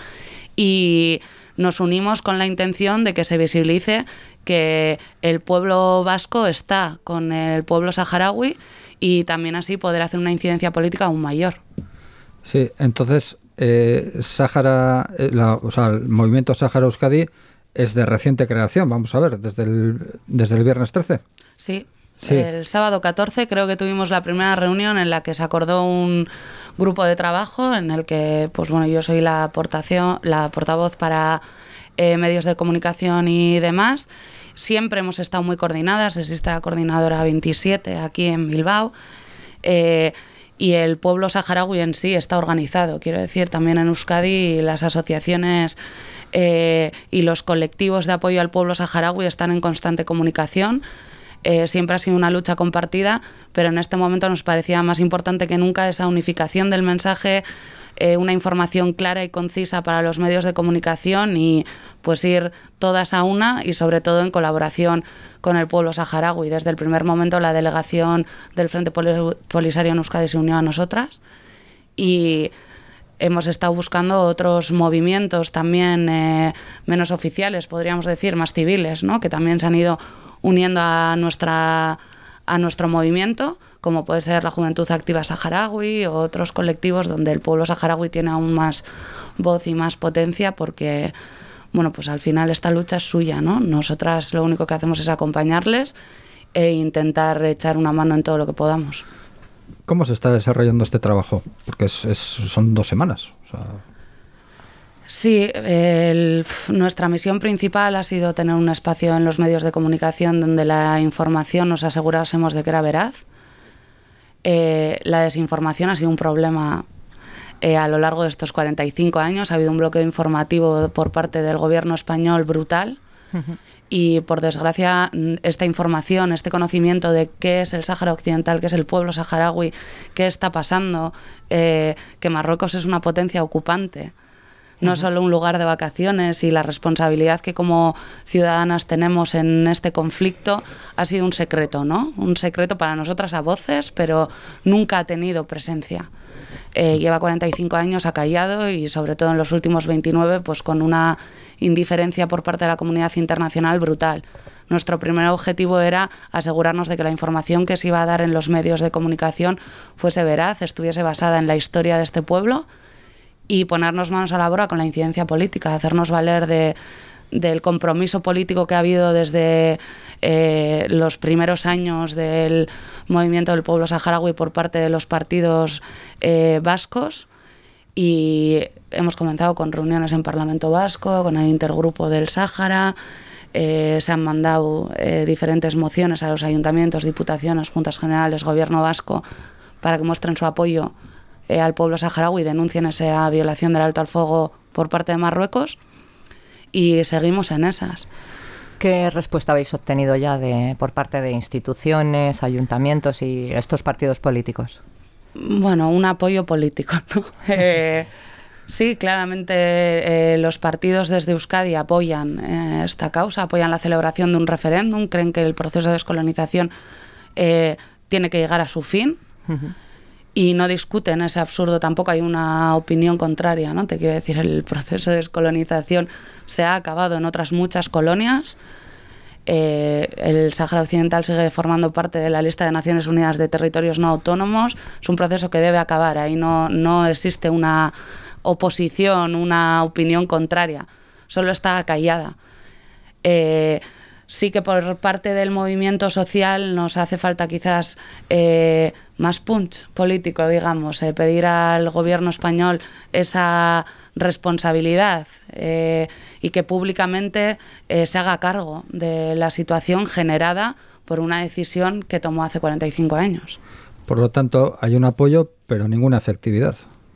Y nos unimos con la intención de que se visibilice que el pueblo vasco está con el pueblo saharaui y también así poder hacer una incidencia política aún mayor. Sí, entonces eh, Sahara, eh, la, o sea, el movimiento Sahara Euskadi es de reciente creación, vamos a ver, desde el, desde el viernes trece. Sí. Sí. El sábado catorce creo que tuvimos la primera reunión en la que se acordó un grupo de trabajo en el que, pues bueno, yo soy la aportación, la portavoz para eh, medios de comunicación y demás. Siempre hemos estado muy coordinadas, existe la coordinadora veintisiete aquí en Bilbao, eh, y el pueblo saharaui en sí está organizado, quiero decir, también en Euskadi las asociaciones eh, y los colectivos de apoyo al pueblo saharaui están en constante comunicación. Eh, siempre ha sido una lucha compartida, pero en este momento nos parecía más importante que nunca esa unificación del mensaje, eh, una información clara y concisa para los medios de comunicación y pues ir todas a una y sobre todo en colaboración con el pueblo saharaui. Desde el primer momento la delegación del Frente Poli- Polisario en Euskadi se unió a nosotras y hemos estado buscando otros movimientos también eh, menos oficiales, podríamos decir, más civiles, ¿no?, que también se han ido uniendo a nuestra a nuestro movimiento, como puede ser la Juventud Activa Saharaui o otros colectivos donde el pueblo saharaui tiene aún más voz y más potencia porque, bueno, pues al final esta lucha es suya, ¿no? Nosotras lo único que hacemos es acompañarles e intentar echar una mano en todo lo que podamos. ¿Cómo se está desarrollando este trabajo? Porque es, es, son dos semanas, o sea... Sí, el, nuestra misión principal ha sido tener un espacio en los medios de comunicación donde la información nos asegurásemos de que era veraz. Eh, la desinformación ha sido un problema eh, a lo largo de estos cuarenta y cinco años. Ha habido un bloqueo informativo por parte del gobierno español brutal. Uh-huh. Y por desgracia esta información, este conocimiento de qué es el Sáhara Occidental, qué es el pueblo saharaui, qué está pasando, eh, que Marruecos es una potencia ocupante, no solo un lugar de vacaciones, y la responsabilidad que como ciudadanas tenemos en este conflicto ha sido un secreto, ¿no? Un secreto para nosotras a voces, pero nunca ha tenido presencia. Eh, lleva cuarenta y cinco años acallado y sobre todo en los últimos veintinueve pues con una indiferencia por parte de la comunidad internacional brutal. Nuestro primer objetivo era asegurarnos de que la información que se iba a dar en los medios de comunicación fuese veraz, estuviese basada en la historia de este pueblo y ponernos manos a la obra con la incidencia política, hacernos valer de, del compromiso político que ha habido desde eh, los primeros años del movimiento del pueblo saharaui por parte de los partidos eh, vascos, y hemos comenzado con reuniones en Parlamento Vasco, con el Intergrupo del Sáhara. Eh, se han mandado eh, diferentes mociones a los ayuntamientos, diputaciones, juntas generales, gobierno vasco, para que muestren su apoyo eh, al pueblo saharaui y denuncien esa violación del alto al fuego por parte de Marruecos, y seguimos en esas. ¿Qué respuesta habéis obtenido ya de, por parte de instituciones, ayuntamientos y estos partidos políticos? Bueno, un apoyo político, ¿no? eh, sí, claramente eh, los partidos desde Euskadi apoyan eh, esta causa, apoyan la celebración de un referéndum, creen que el proceso de descolonización eh, tiene que llegar a su fin. Uh-huh. Y no discuten ese absurdo, tampoco hay una opinión contraria, ¿no? Te quiero decir, el proceso de descolonización se ha acabado en otras muchas colonias. Eh, el Sáhara Occidental sigue formando parte de la lista de Naciones Unidas de territorios no autónomos. Es un proceso que debe acabar. Ahí no, no existe una oposición, una opinión contraria. Solo está callada. Eh, sí que por parte del movimiento social nos hace falta quizás eh, más punch político, digamos, eh, pedir al gobierno español esa responsabilidad eh, y que públicamente eh, se haga cargo de la situación generada por una decisión que tomó hace cuarenta y cinco años. Por lo tanto, hay un apoyo, pero ninguna efectividad.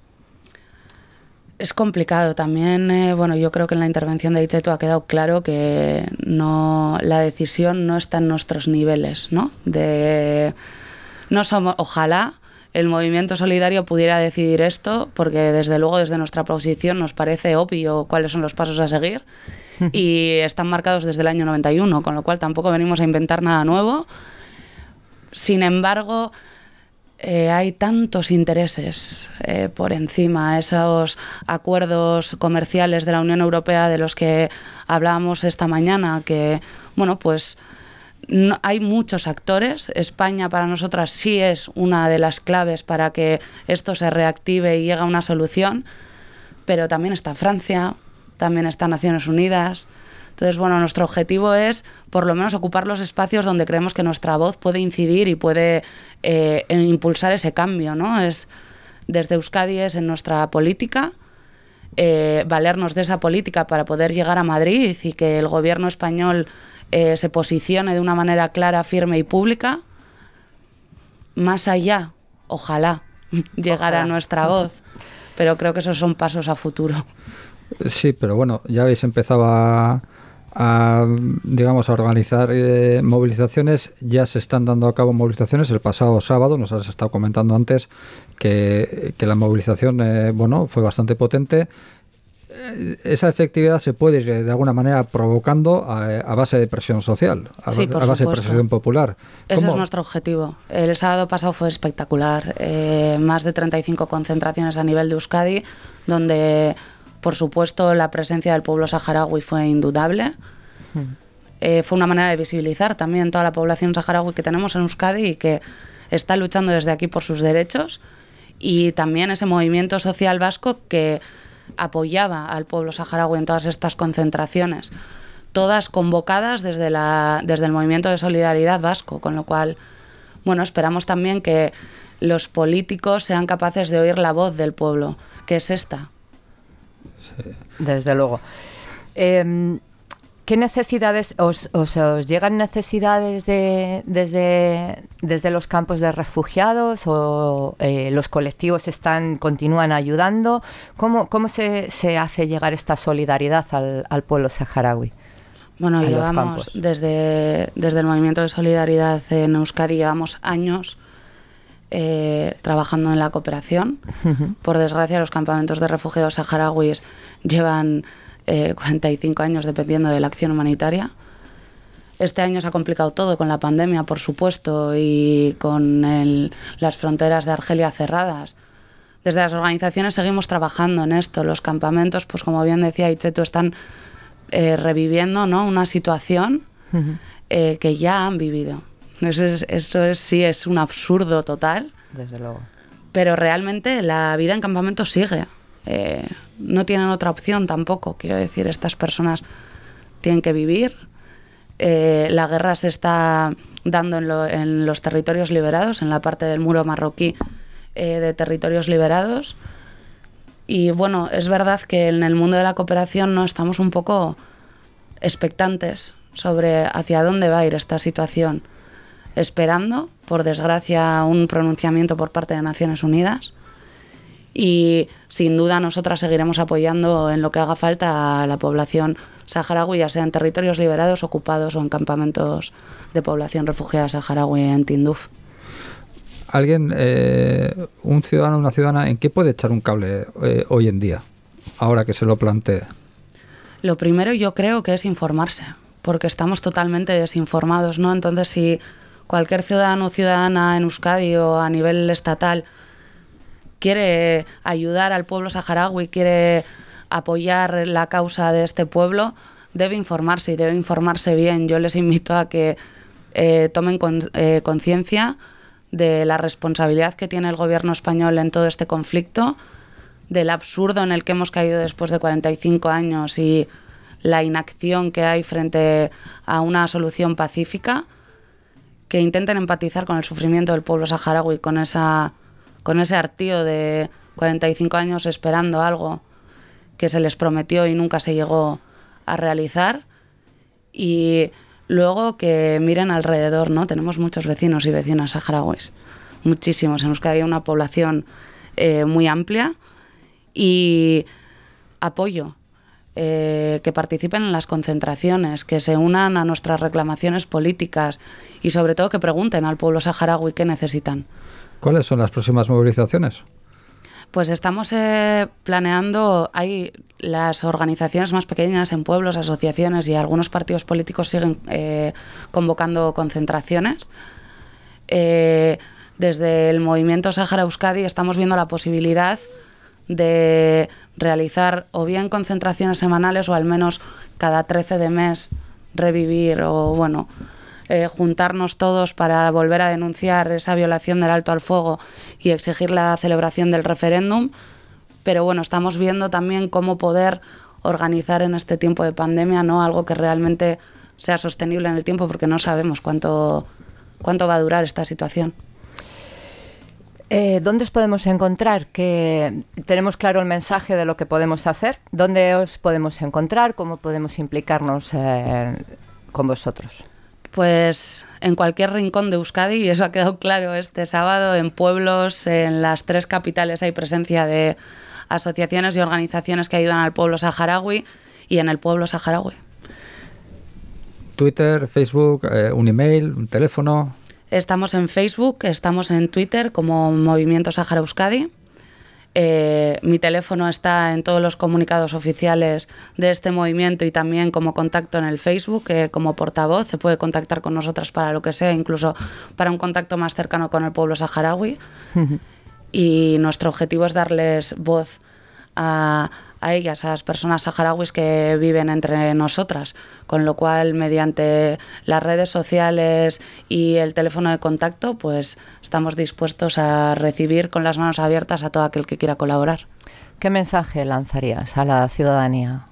Es complicado también, eh, bueno, yo creo que en la intervención de Itxeto ha quedado claro que no, la decisión no está en nuestros niveles, ¿no? De, no somos, ojalá el movimiento solidario pudiera decidir esto, porque desde luego desde nuestra posición nos parece obvio cuáles son los pasos a seguir y están marcados desde el año noventa y uno, con lo cual tampoco venimos a inventar nada nuevo. Sin embargo, Eh, hay tantos intereses eh, por encima, esos acuerdos comerciales de la Unión Europea de los que hablábamos esta mañana, que, bueno, pues no, hay muchos actores. España para nosotras sí es una de las claves para que esto se reactive y llegue a una solución, pero también está Francia, también está Naciones Unidas. Entonces, bueno, nuestro objetivo es por lo menos ocupar los espacios donde creemos que nuestra voz puede incidir y puede eh, impulsar ese cambio, ¿no? Es, desde Euskadi es en nuestra política, eh, valernos de esa política para poder llegar a Madrid y que el gobierno español eh, se posicione de una manera clara, firme y pública. Más allá, ojalá, llegara Ojalá. nuestra voz, pero creo que esos son pasos a futuro. Sí, pero bueno, ya habéis empezado a... a, digamos, a organizar eh, movilizaciones. Ya se están dando a cabo movilizaciones. El pasado sábado nos has estado comentando antes que, que la movilización eh, bueno, fue bastante potente. Eh, esa efectividad se puede ir de alguna manera provocando a, a base de presión social, a, Sí, por a base supuesto. de presión popular. Ese ¿Cómo? es nuestro objetivo. El sábado pasado fue espectacular. Eh, más de treinta y cinco concentraciones a nivel de Euskadi, donde, por supuesto, la presencia del pueblo saharaui fue indudable. Hmm. Eh, fue una manera de visibilizar también toda la población saharaui que tenemos en Euskadi y que está luchando desde aquí por sus derechos. Y también ese movimiento social vasco que apoyaba al pueblo saharaui en todas estas concentraciones, todas convocadas desde, la, desde el movimiento de solidaridad vasco, con lo cual, bueno, esperamos también que los políticos sean capaces de oír la voz del pueblo, que es esta. Sí. Desde luego. Eh, ¿Qué necesidades os, os, os llegan necesidades de, desde, desde los campos de refugiados o eh, los colectivos están continúan ayudando? ¿Cómo, cómo se, se hace llegar esta solidaridad al, al pueblo saharaui? Bueno, en los llevamos campos? desde, desde el movimiento de solidaridad en Euskadi llevamos años eh, trabajando en la cooperación. Uh-huh. Por desgracia, los campamentos de refugiados saharauis llevan Eh, cuarenta y cinco años dependiendo de la acción humanitaria. Este año se ha complicado todo con la pandemia, por supuesto, y con el, las fronteras de Argelia cerradas. Desde las organizaciones seguimos trabajando en esto. Los campamentos, pues como bien decía Itxeto, están eh, reviviendo, ¿no?, una situación uh-huh. eh, que ya han vivido. Eso, es, eso es, sí es un absurdo total. Desde luego. Pero realmente la vida en campamentos sigue. Eh, no tienen otra opción tampoco. Quiero decir, estas personas tienen que vivir. Eh, la guerra se está dando en, lo, en los territorios liberados, en la parte del muro marroquí eh, de territorios liberados. Y bueno, es verdad que en el mundo de la cooperación no estamos un poco expectantes sobre hacia dónde va a ir esta situación, esperando, por desgracia, un pronunciamiento por parte de Naciones Unidas. Y sin duda nosotras seguiremos apoyando en lo que haga falta a la población saharaui, ya sea en territorios liberados, ocupados o en campamentos de población refugiada saharaui en Tinduf. ¿Alguien, eh, un ciudadano o una ciudadana, en qué puede echar un cable eh, hoy en día, ahora que se lo plantee? Lo primero yo creo que es informarse, porque estamos totalmente desinformados, ¿no? Entonces, si cualquier ciudadano o ciudadana en Euskadi o a nivel estatal quiere ayudar al pueblo saharaui, quiere apoyar la causa de este pueblo, debe informarse y debe informarse bien. Yo les invito a que eh, tomen con, eh, conciencia de la responsabilidad que tiene el gobierno español en todo este conflicto, del absurdo en el que hemos caído después de cuarenta y cinco años y la inacción que hay frente a una solución pacífica, que intenten empatizar con el sufrimiento del pueblo saharaui, con esa, con ese hartío de cuarenta y cinco años esperando algo que se les prometió y nunca se llegó a realizar. Y luego que miren alrededor, ¿no? Tenemos muchos vecinos y vecinas saharauis, muchísimos. En Euskadi hay una población eh, muy amplia, y apoyo, eh, que participen en las concentraciones, que se unan a nuestras reclamaciones políticas y sobre todo que pregunten al pueblo saharaui qué necesitan. ¿Cuáles son las próximas movilizaciones? Pues estamos eh, planeando, hay las organizaciones más pequeñas en pueblos, asociaciones y algunos partidos políticos siguen eh, convocando concentraciones. Eh, desde el movimiento Sahara Euskadi estamos viendo la posibilidad de realizar o bien concentraciones semanales o al menos cada trece de mes revivir o bueno eh, juntarnos todos para volver a denunciar esa violación del alto al fuego y exigir la celebración del referéndum. Pero bueno, estamos viendo también cómo poder organizar en este tiempo de pandemia, ¿no?, algo que realmente sea sostenible en el tiempo, porque no sabemos cuánto, cuánto va a durar esta situación. Eh, ¿Dónde os podemos encontrar? Que tenemos claro el mensaje de lo que podemos hacer. ¿Dónde os podemos encontrar? ¿Cómo podemos implicarnos eh, con vosotros? Pues en cualquier rincón de Euskadi, y eso ha quedado claro este sábado, en pueblos, en las tres capitales hay presencia de asociaciones y organizaciones que ayudan al pueblo saharaui y en el pueblo saharaui. Twitter, Facebook, eh, un email, un teléfono. Estamos en Facebook, estamos en Twitter como Movimiento Sahara Euskadi. Eh, mi teléfono está en todos los comunicados oficiales de este movimiento y también como contacto en el Facebook, eh, como portavoz. Se puede contactar con nosotras para lo que sea, incluso para un contacto más cercano con el pueblo saharaui. Uh-huh. Y nuestro objetivo es darles voz a, a ellas, a las personas saharauis que viven entre nosotras, con lo cual mediante las redes sociales y el teléfono de contacto pues estamos dispuestos a recibir con las manos abiertas a todo aquel que quiera colaborar. ¿Qué mensaje lanzarías a la ciudadanía?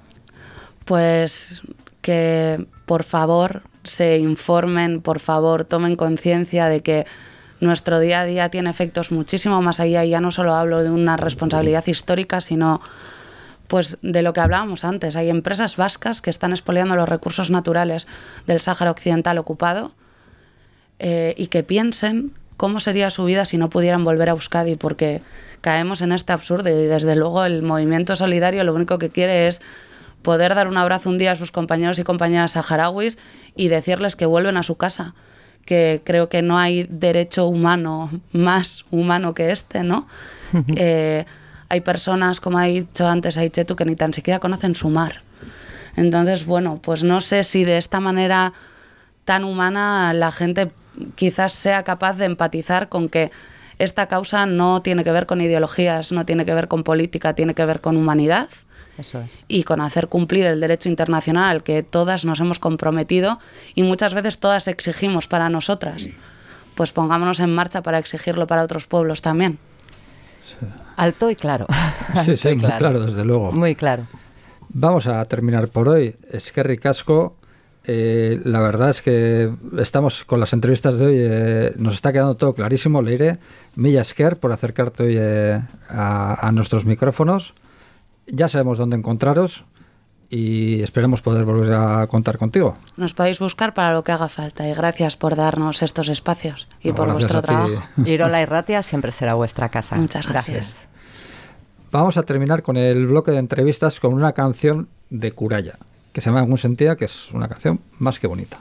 Pues que por favor se informen, por favor tomen conciencia de que nuestro día a día tiene efectos muchísimo más allá, y ya no solo hablo de una responsabilidad histórica, sino pues de lo que hablábamos antes. Hay empresas vascas que están expoliando los recursos naturales del Sáhara Occidental ocupado eh, y que piensen cómo sería su vida si no pudieran volver a Euskadi, porque caemos en este absurdo y desde luego el movimiento solidario lo único que quiere es poder dar un abrazo un día a sus compañeros y compañeras saharauis y decirles que vuelven a su casa, que creo que no hay derecho humano más humano que este, ¿no? eh, hay personas, como ha dicho antes Aichetu, que ni tan siquiera conocen su mar. Entonces, bueno, pues no sé si de esta manera tan humana la gente quizás sea capaz de empatizar con que esta causa no tiene que ver con ideologías, no tiene que ver con política, tiene que ver con humanidad. Eso es. Y con hacer cumplir el derecho internacional al que todas nos hemos comprometido y muchas veces todas exigimos para nosotras. Pues pongámonos en marcha para exigirlo para otros pueblos también. Sí. Alto y claro. Sí, sí, muy claro. claro, desde luego. Muy claro. Vamos a terminar por hoy. Eskerrik asko. Eh, la verdad es que estamos con las entrevistas de hoy, eh, nos está quedando todo clarísimo. Leire, milla esker por acercarte hoy eh, a, a nuestros micrófonos. Ya sabemos dónde encontraros y esperemos poder volver a contar contigo. Nos podéis buscar para lo que haga falta y gracias por darnos estos espacios y no, por vuestro trabajo. Irola y Ratia siempre será vuestra casa. Muchas gracias. gracias. Vamos a terminar con el bloque de entrevistas con una canción de Curaya, que se llama Algún Sentía, que es una canción más que bonita.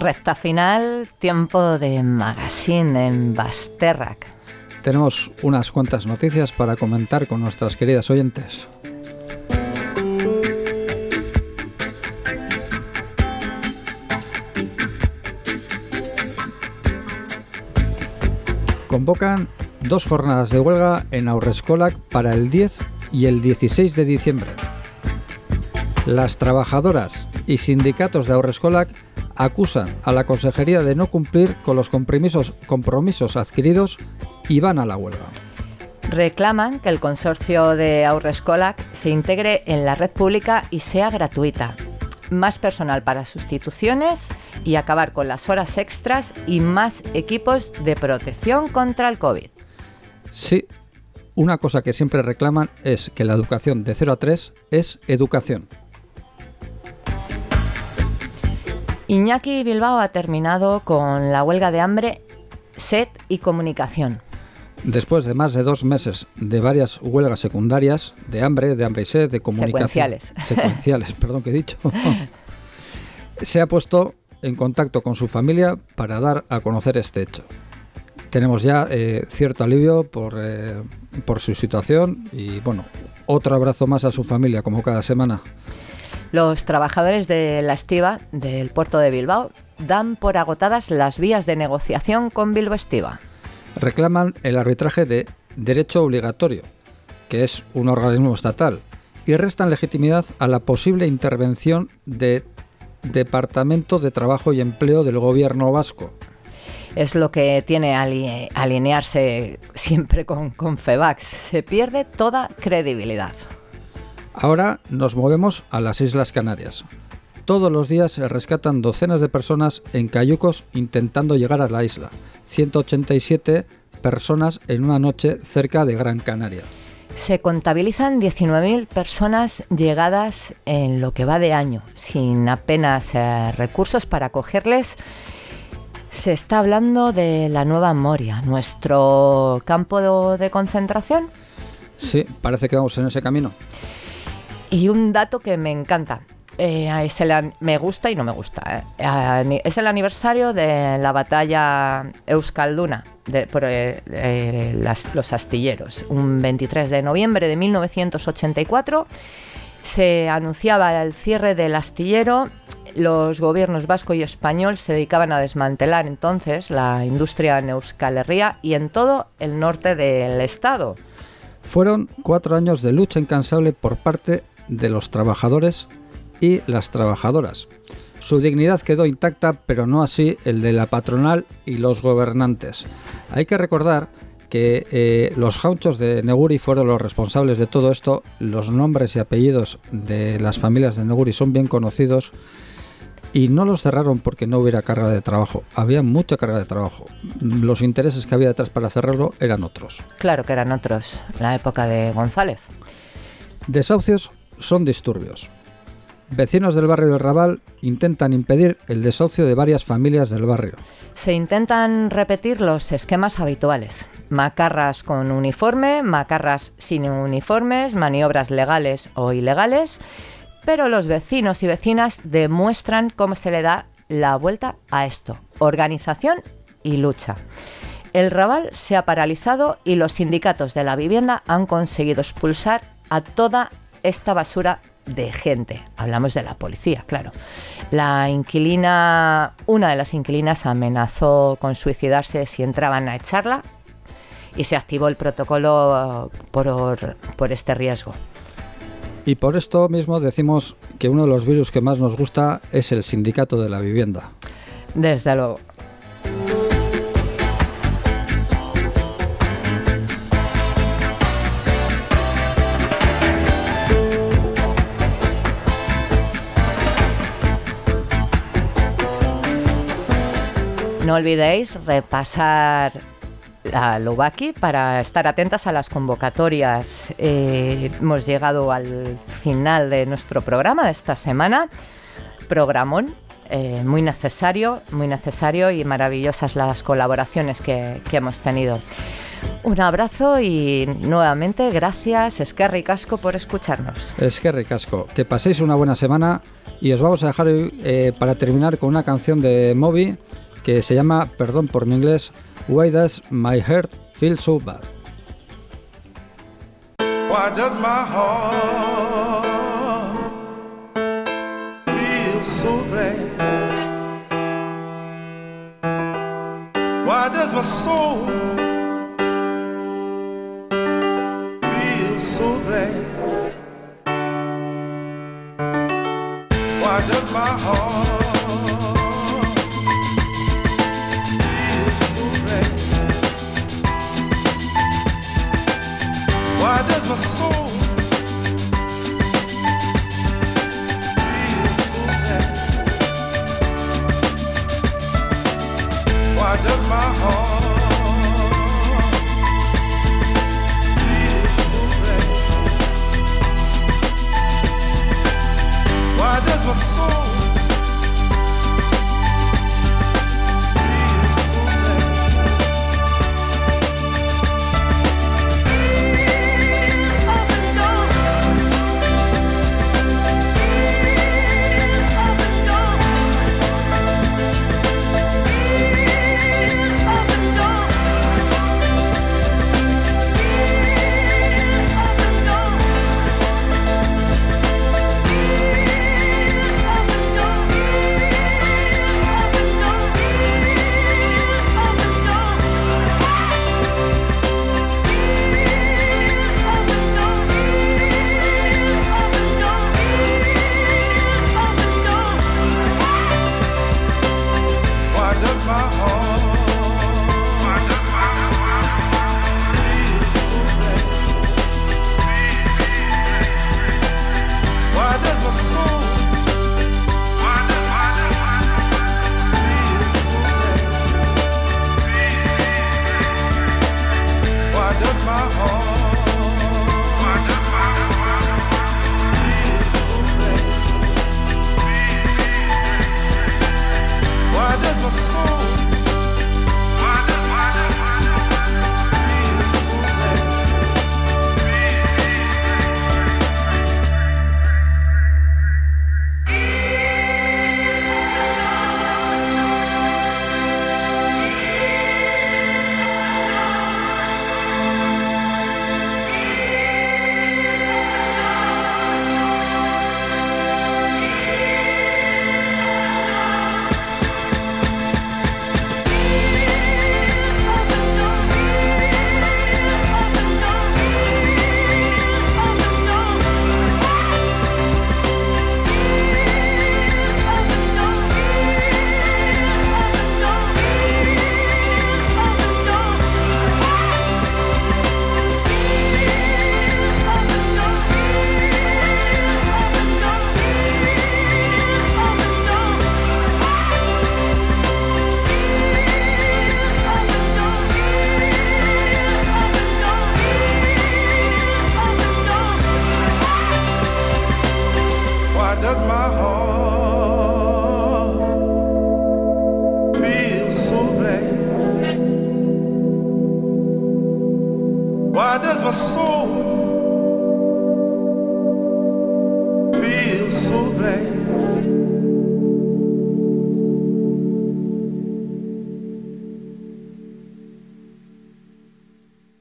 Recta final, tiempo de magazine en Basterrak. Tenemos unas cuantas noticias para comentar con nuestras queridas oyentes. Convocan dos jornadas de huelga en Haurreskolak para el diez y el dieciséis de diciembre. Las trabajadoras y sindicatos de Haurreskolak acusan a la consejería de no cumplir con los compromisos, compromisos adquiridos y van a la huelga. Reclaman que el consorcio de Haurreskolak se integre en la red pública y sea gratuita. Más personal para sustituciones y acabar con las horas extras y más equipos de protección contra el COVID. Sí, una cosa que siempre reclaman es que la educación de cero a tres es educación. Iñaki Bilbao ha terminado con la huelga de hambre, sed y comunicación. Después de más de dos meses de varias huelgas secundarias, de hambre, de hambre y sed, de comunicación... Secuenciales. Secuenciales, perdón que he dicho. Se ha puesto en contacto con su familia para dar a conocer este hecho. Tenemos ya eh, cierto alivio por, eh, por su situación y, bueno, otro abrazo más a su familia, como cada semana. Los trabajadores de la Estiba, del puerto de Bilbao, dan por agotadas las vías de negociación con Bilbao Estiba. Reclaman el arbitraje de derecho obligatorio, que es un organismo estatal, y restan legitimidad a la posible intervención del Departamento de Trabajo y Empleo del Gobierno vasco. Es lo que tiene aline- alinearse siempre con, con Febax. Se pierde toda credibilidad. Ahora nos movemos a las Islas Canarias. Todos los días se rescatan docenas de personas en cayucos intentando llegar a la isla. ciento ochenta y siete personas en una noche cerca de Gran Canaria. Se contabilizan diecinueve mil personas llegadas en lo que va de año, sin apenas eh, recursos para acogerles. Se está hablando de la Nueva Moria, nuestro campo de concentración. Sí, parece que vamos en ese camino. Y un dato que me encanta. Eh, es el, me gusta y no me gusta. Eh. Es el aniversario de la batalla Euskalduna de, por eh, eh, las, los astilleros. Un veintitrés de noviembre de mil novecientos ochenta y cuatro se anunciaba el cierre del astillero. Los gobiernos vasco y español se dedicaban a desmantelar entonces la industria en Euskal Herria y en todo el norte del estado. Fueron cuatro años de lucha incansable por parte de los trabajadores y las trabajadoras. Su dignidad quedó intacta, pero no así el de la patronal y los gobernantes. Hay que recordar que eh, los gauchos de Neguri fueron los responsables de todo esto. Los nombres y apellidos de las familias de Neguri son bien conocidos y no los cerraron porque no hubiera carga de trabajo. Había mucha carga de trabajo. Los intereses que había detrás para cerrarlo eran otros. Claro que eran otros, la época de González. Desahucios son disturbios. Vecinos del barrio del Raval intentan impedir el desahucio de varias familias del barrio. Se intentan repetir los esquemas habituales. Macarras con uniforme, macarras sin uniformes, maniobras legales o ilegales, pero los vecinos y vecinas demuestran cómo se le da la vuelta a esto. Organización y lucha. El Raval se ha paralizado y los sindicatos de la vivienda han conseguido expulsar a toda esta basura de gente. Hablamos de la policía, claro. La inquilina, una de las inquilinas amenazó con suicidarse si entraban a echarla y se activó el protocolo por, por este riesgo. Y por esto mismo decimos que uno de los virus que más nos gusta es el sindicato de la vivienda. Desde luego. No olvidéis repasar a Lubaki para estar atentas a las convocatorias. Eh, hemos llegado al final de nuestro programa de esta semana. Programón, eh, muy necesario, muy necesario y maravillosas las colaboraciones que, que hemos tenido. Un abrazo y nuevamente gracias, Eskerrik asko, por escucharnos. Eskerrik asko. Que paséis una buena semana Y os vamos a dejar eh, para terminar con una canción de Moby que se llama, perdón por mi inglés, Why Does My Heart Feel So Bad? Why does my heart feel so bad? Why does my soul feel so bad? Why does my heart feel so bad? Why does my soul feel so bad? Why does my heart feel so bad? Why does my soul feel so bad? Up and down, up and down, up and down, up and down. Why does my heart feel so bad? Why does my soul feel so bad? Why does my heart feel so bad? Why does my soul feel so bad? Why does my heart feel so bad? Why does my soul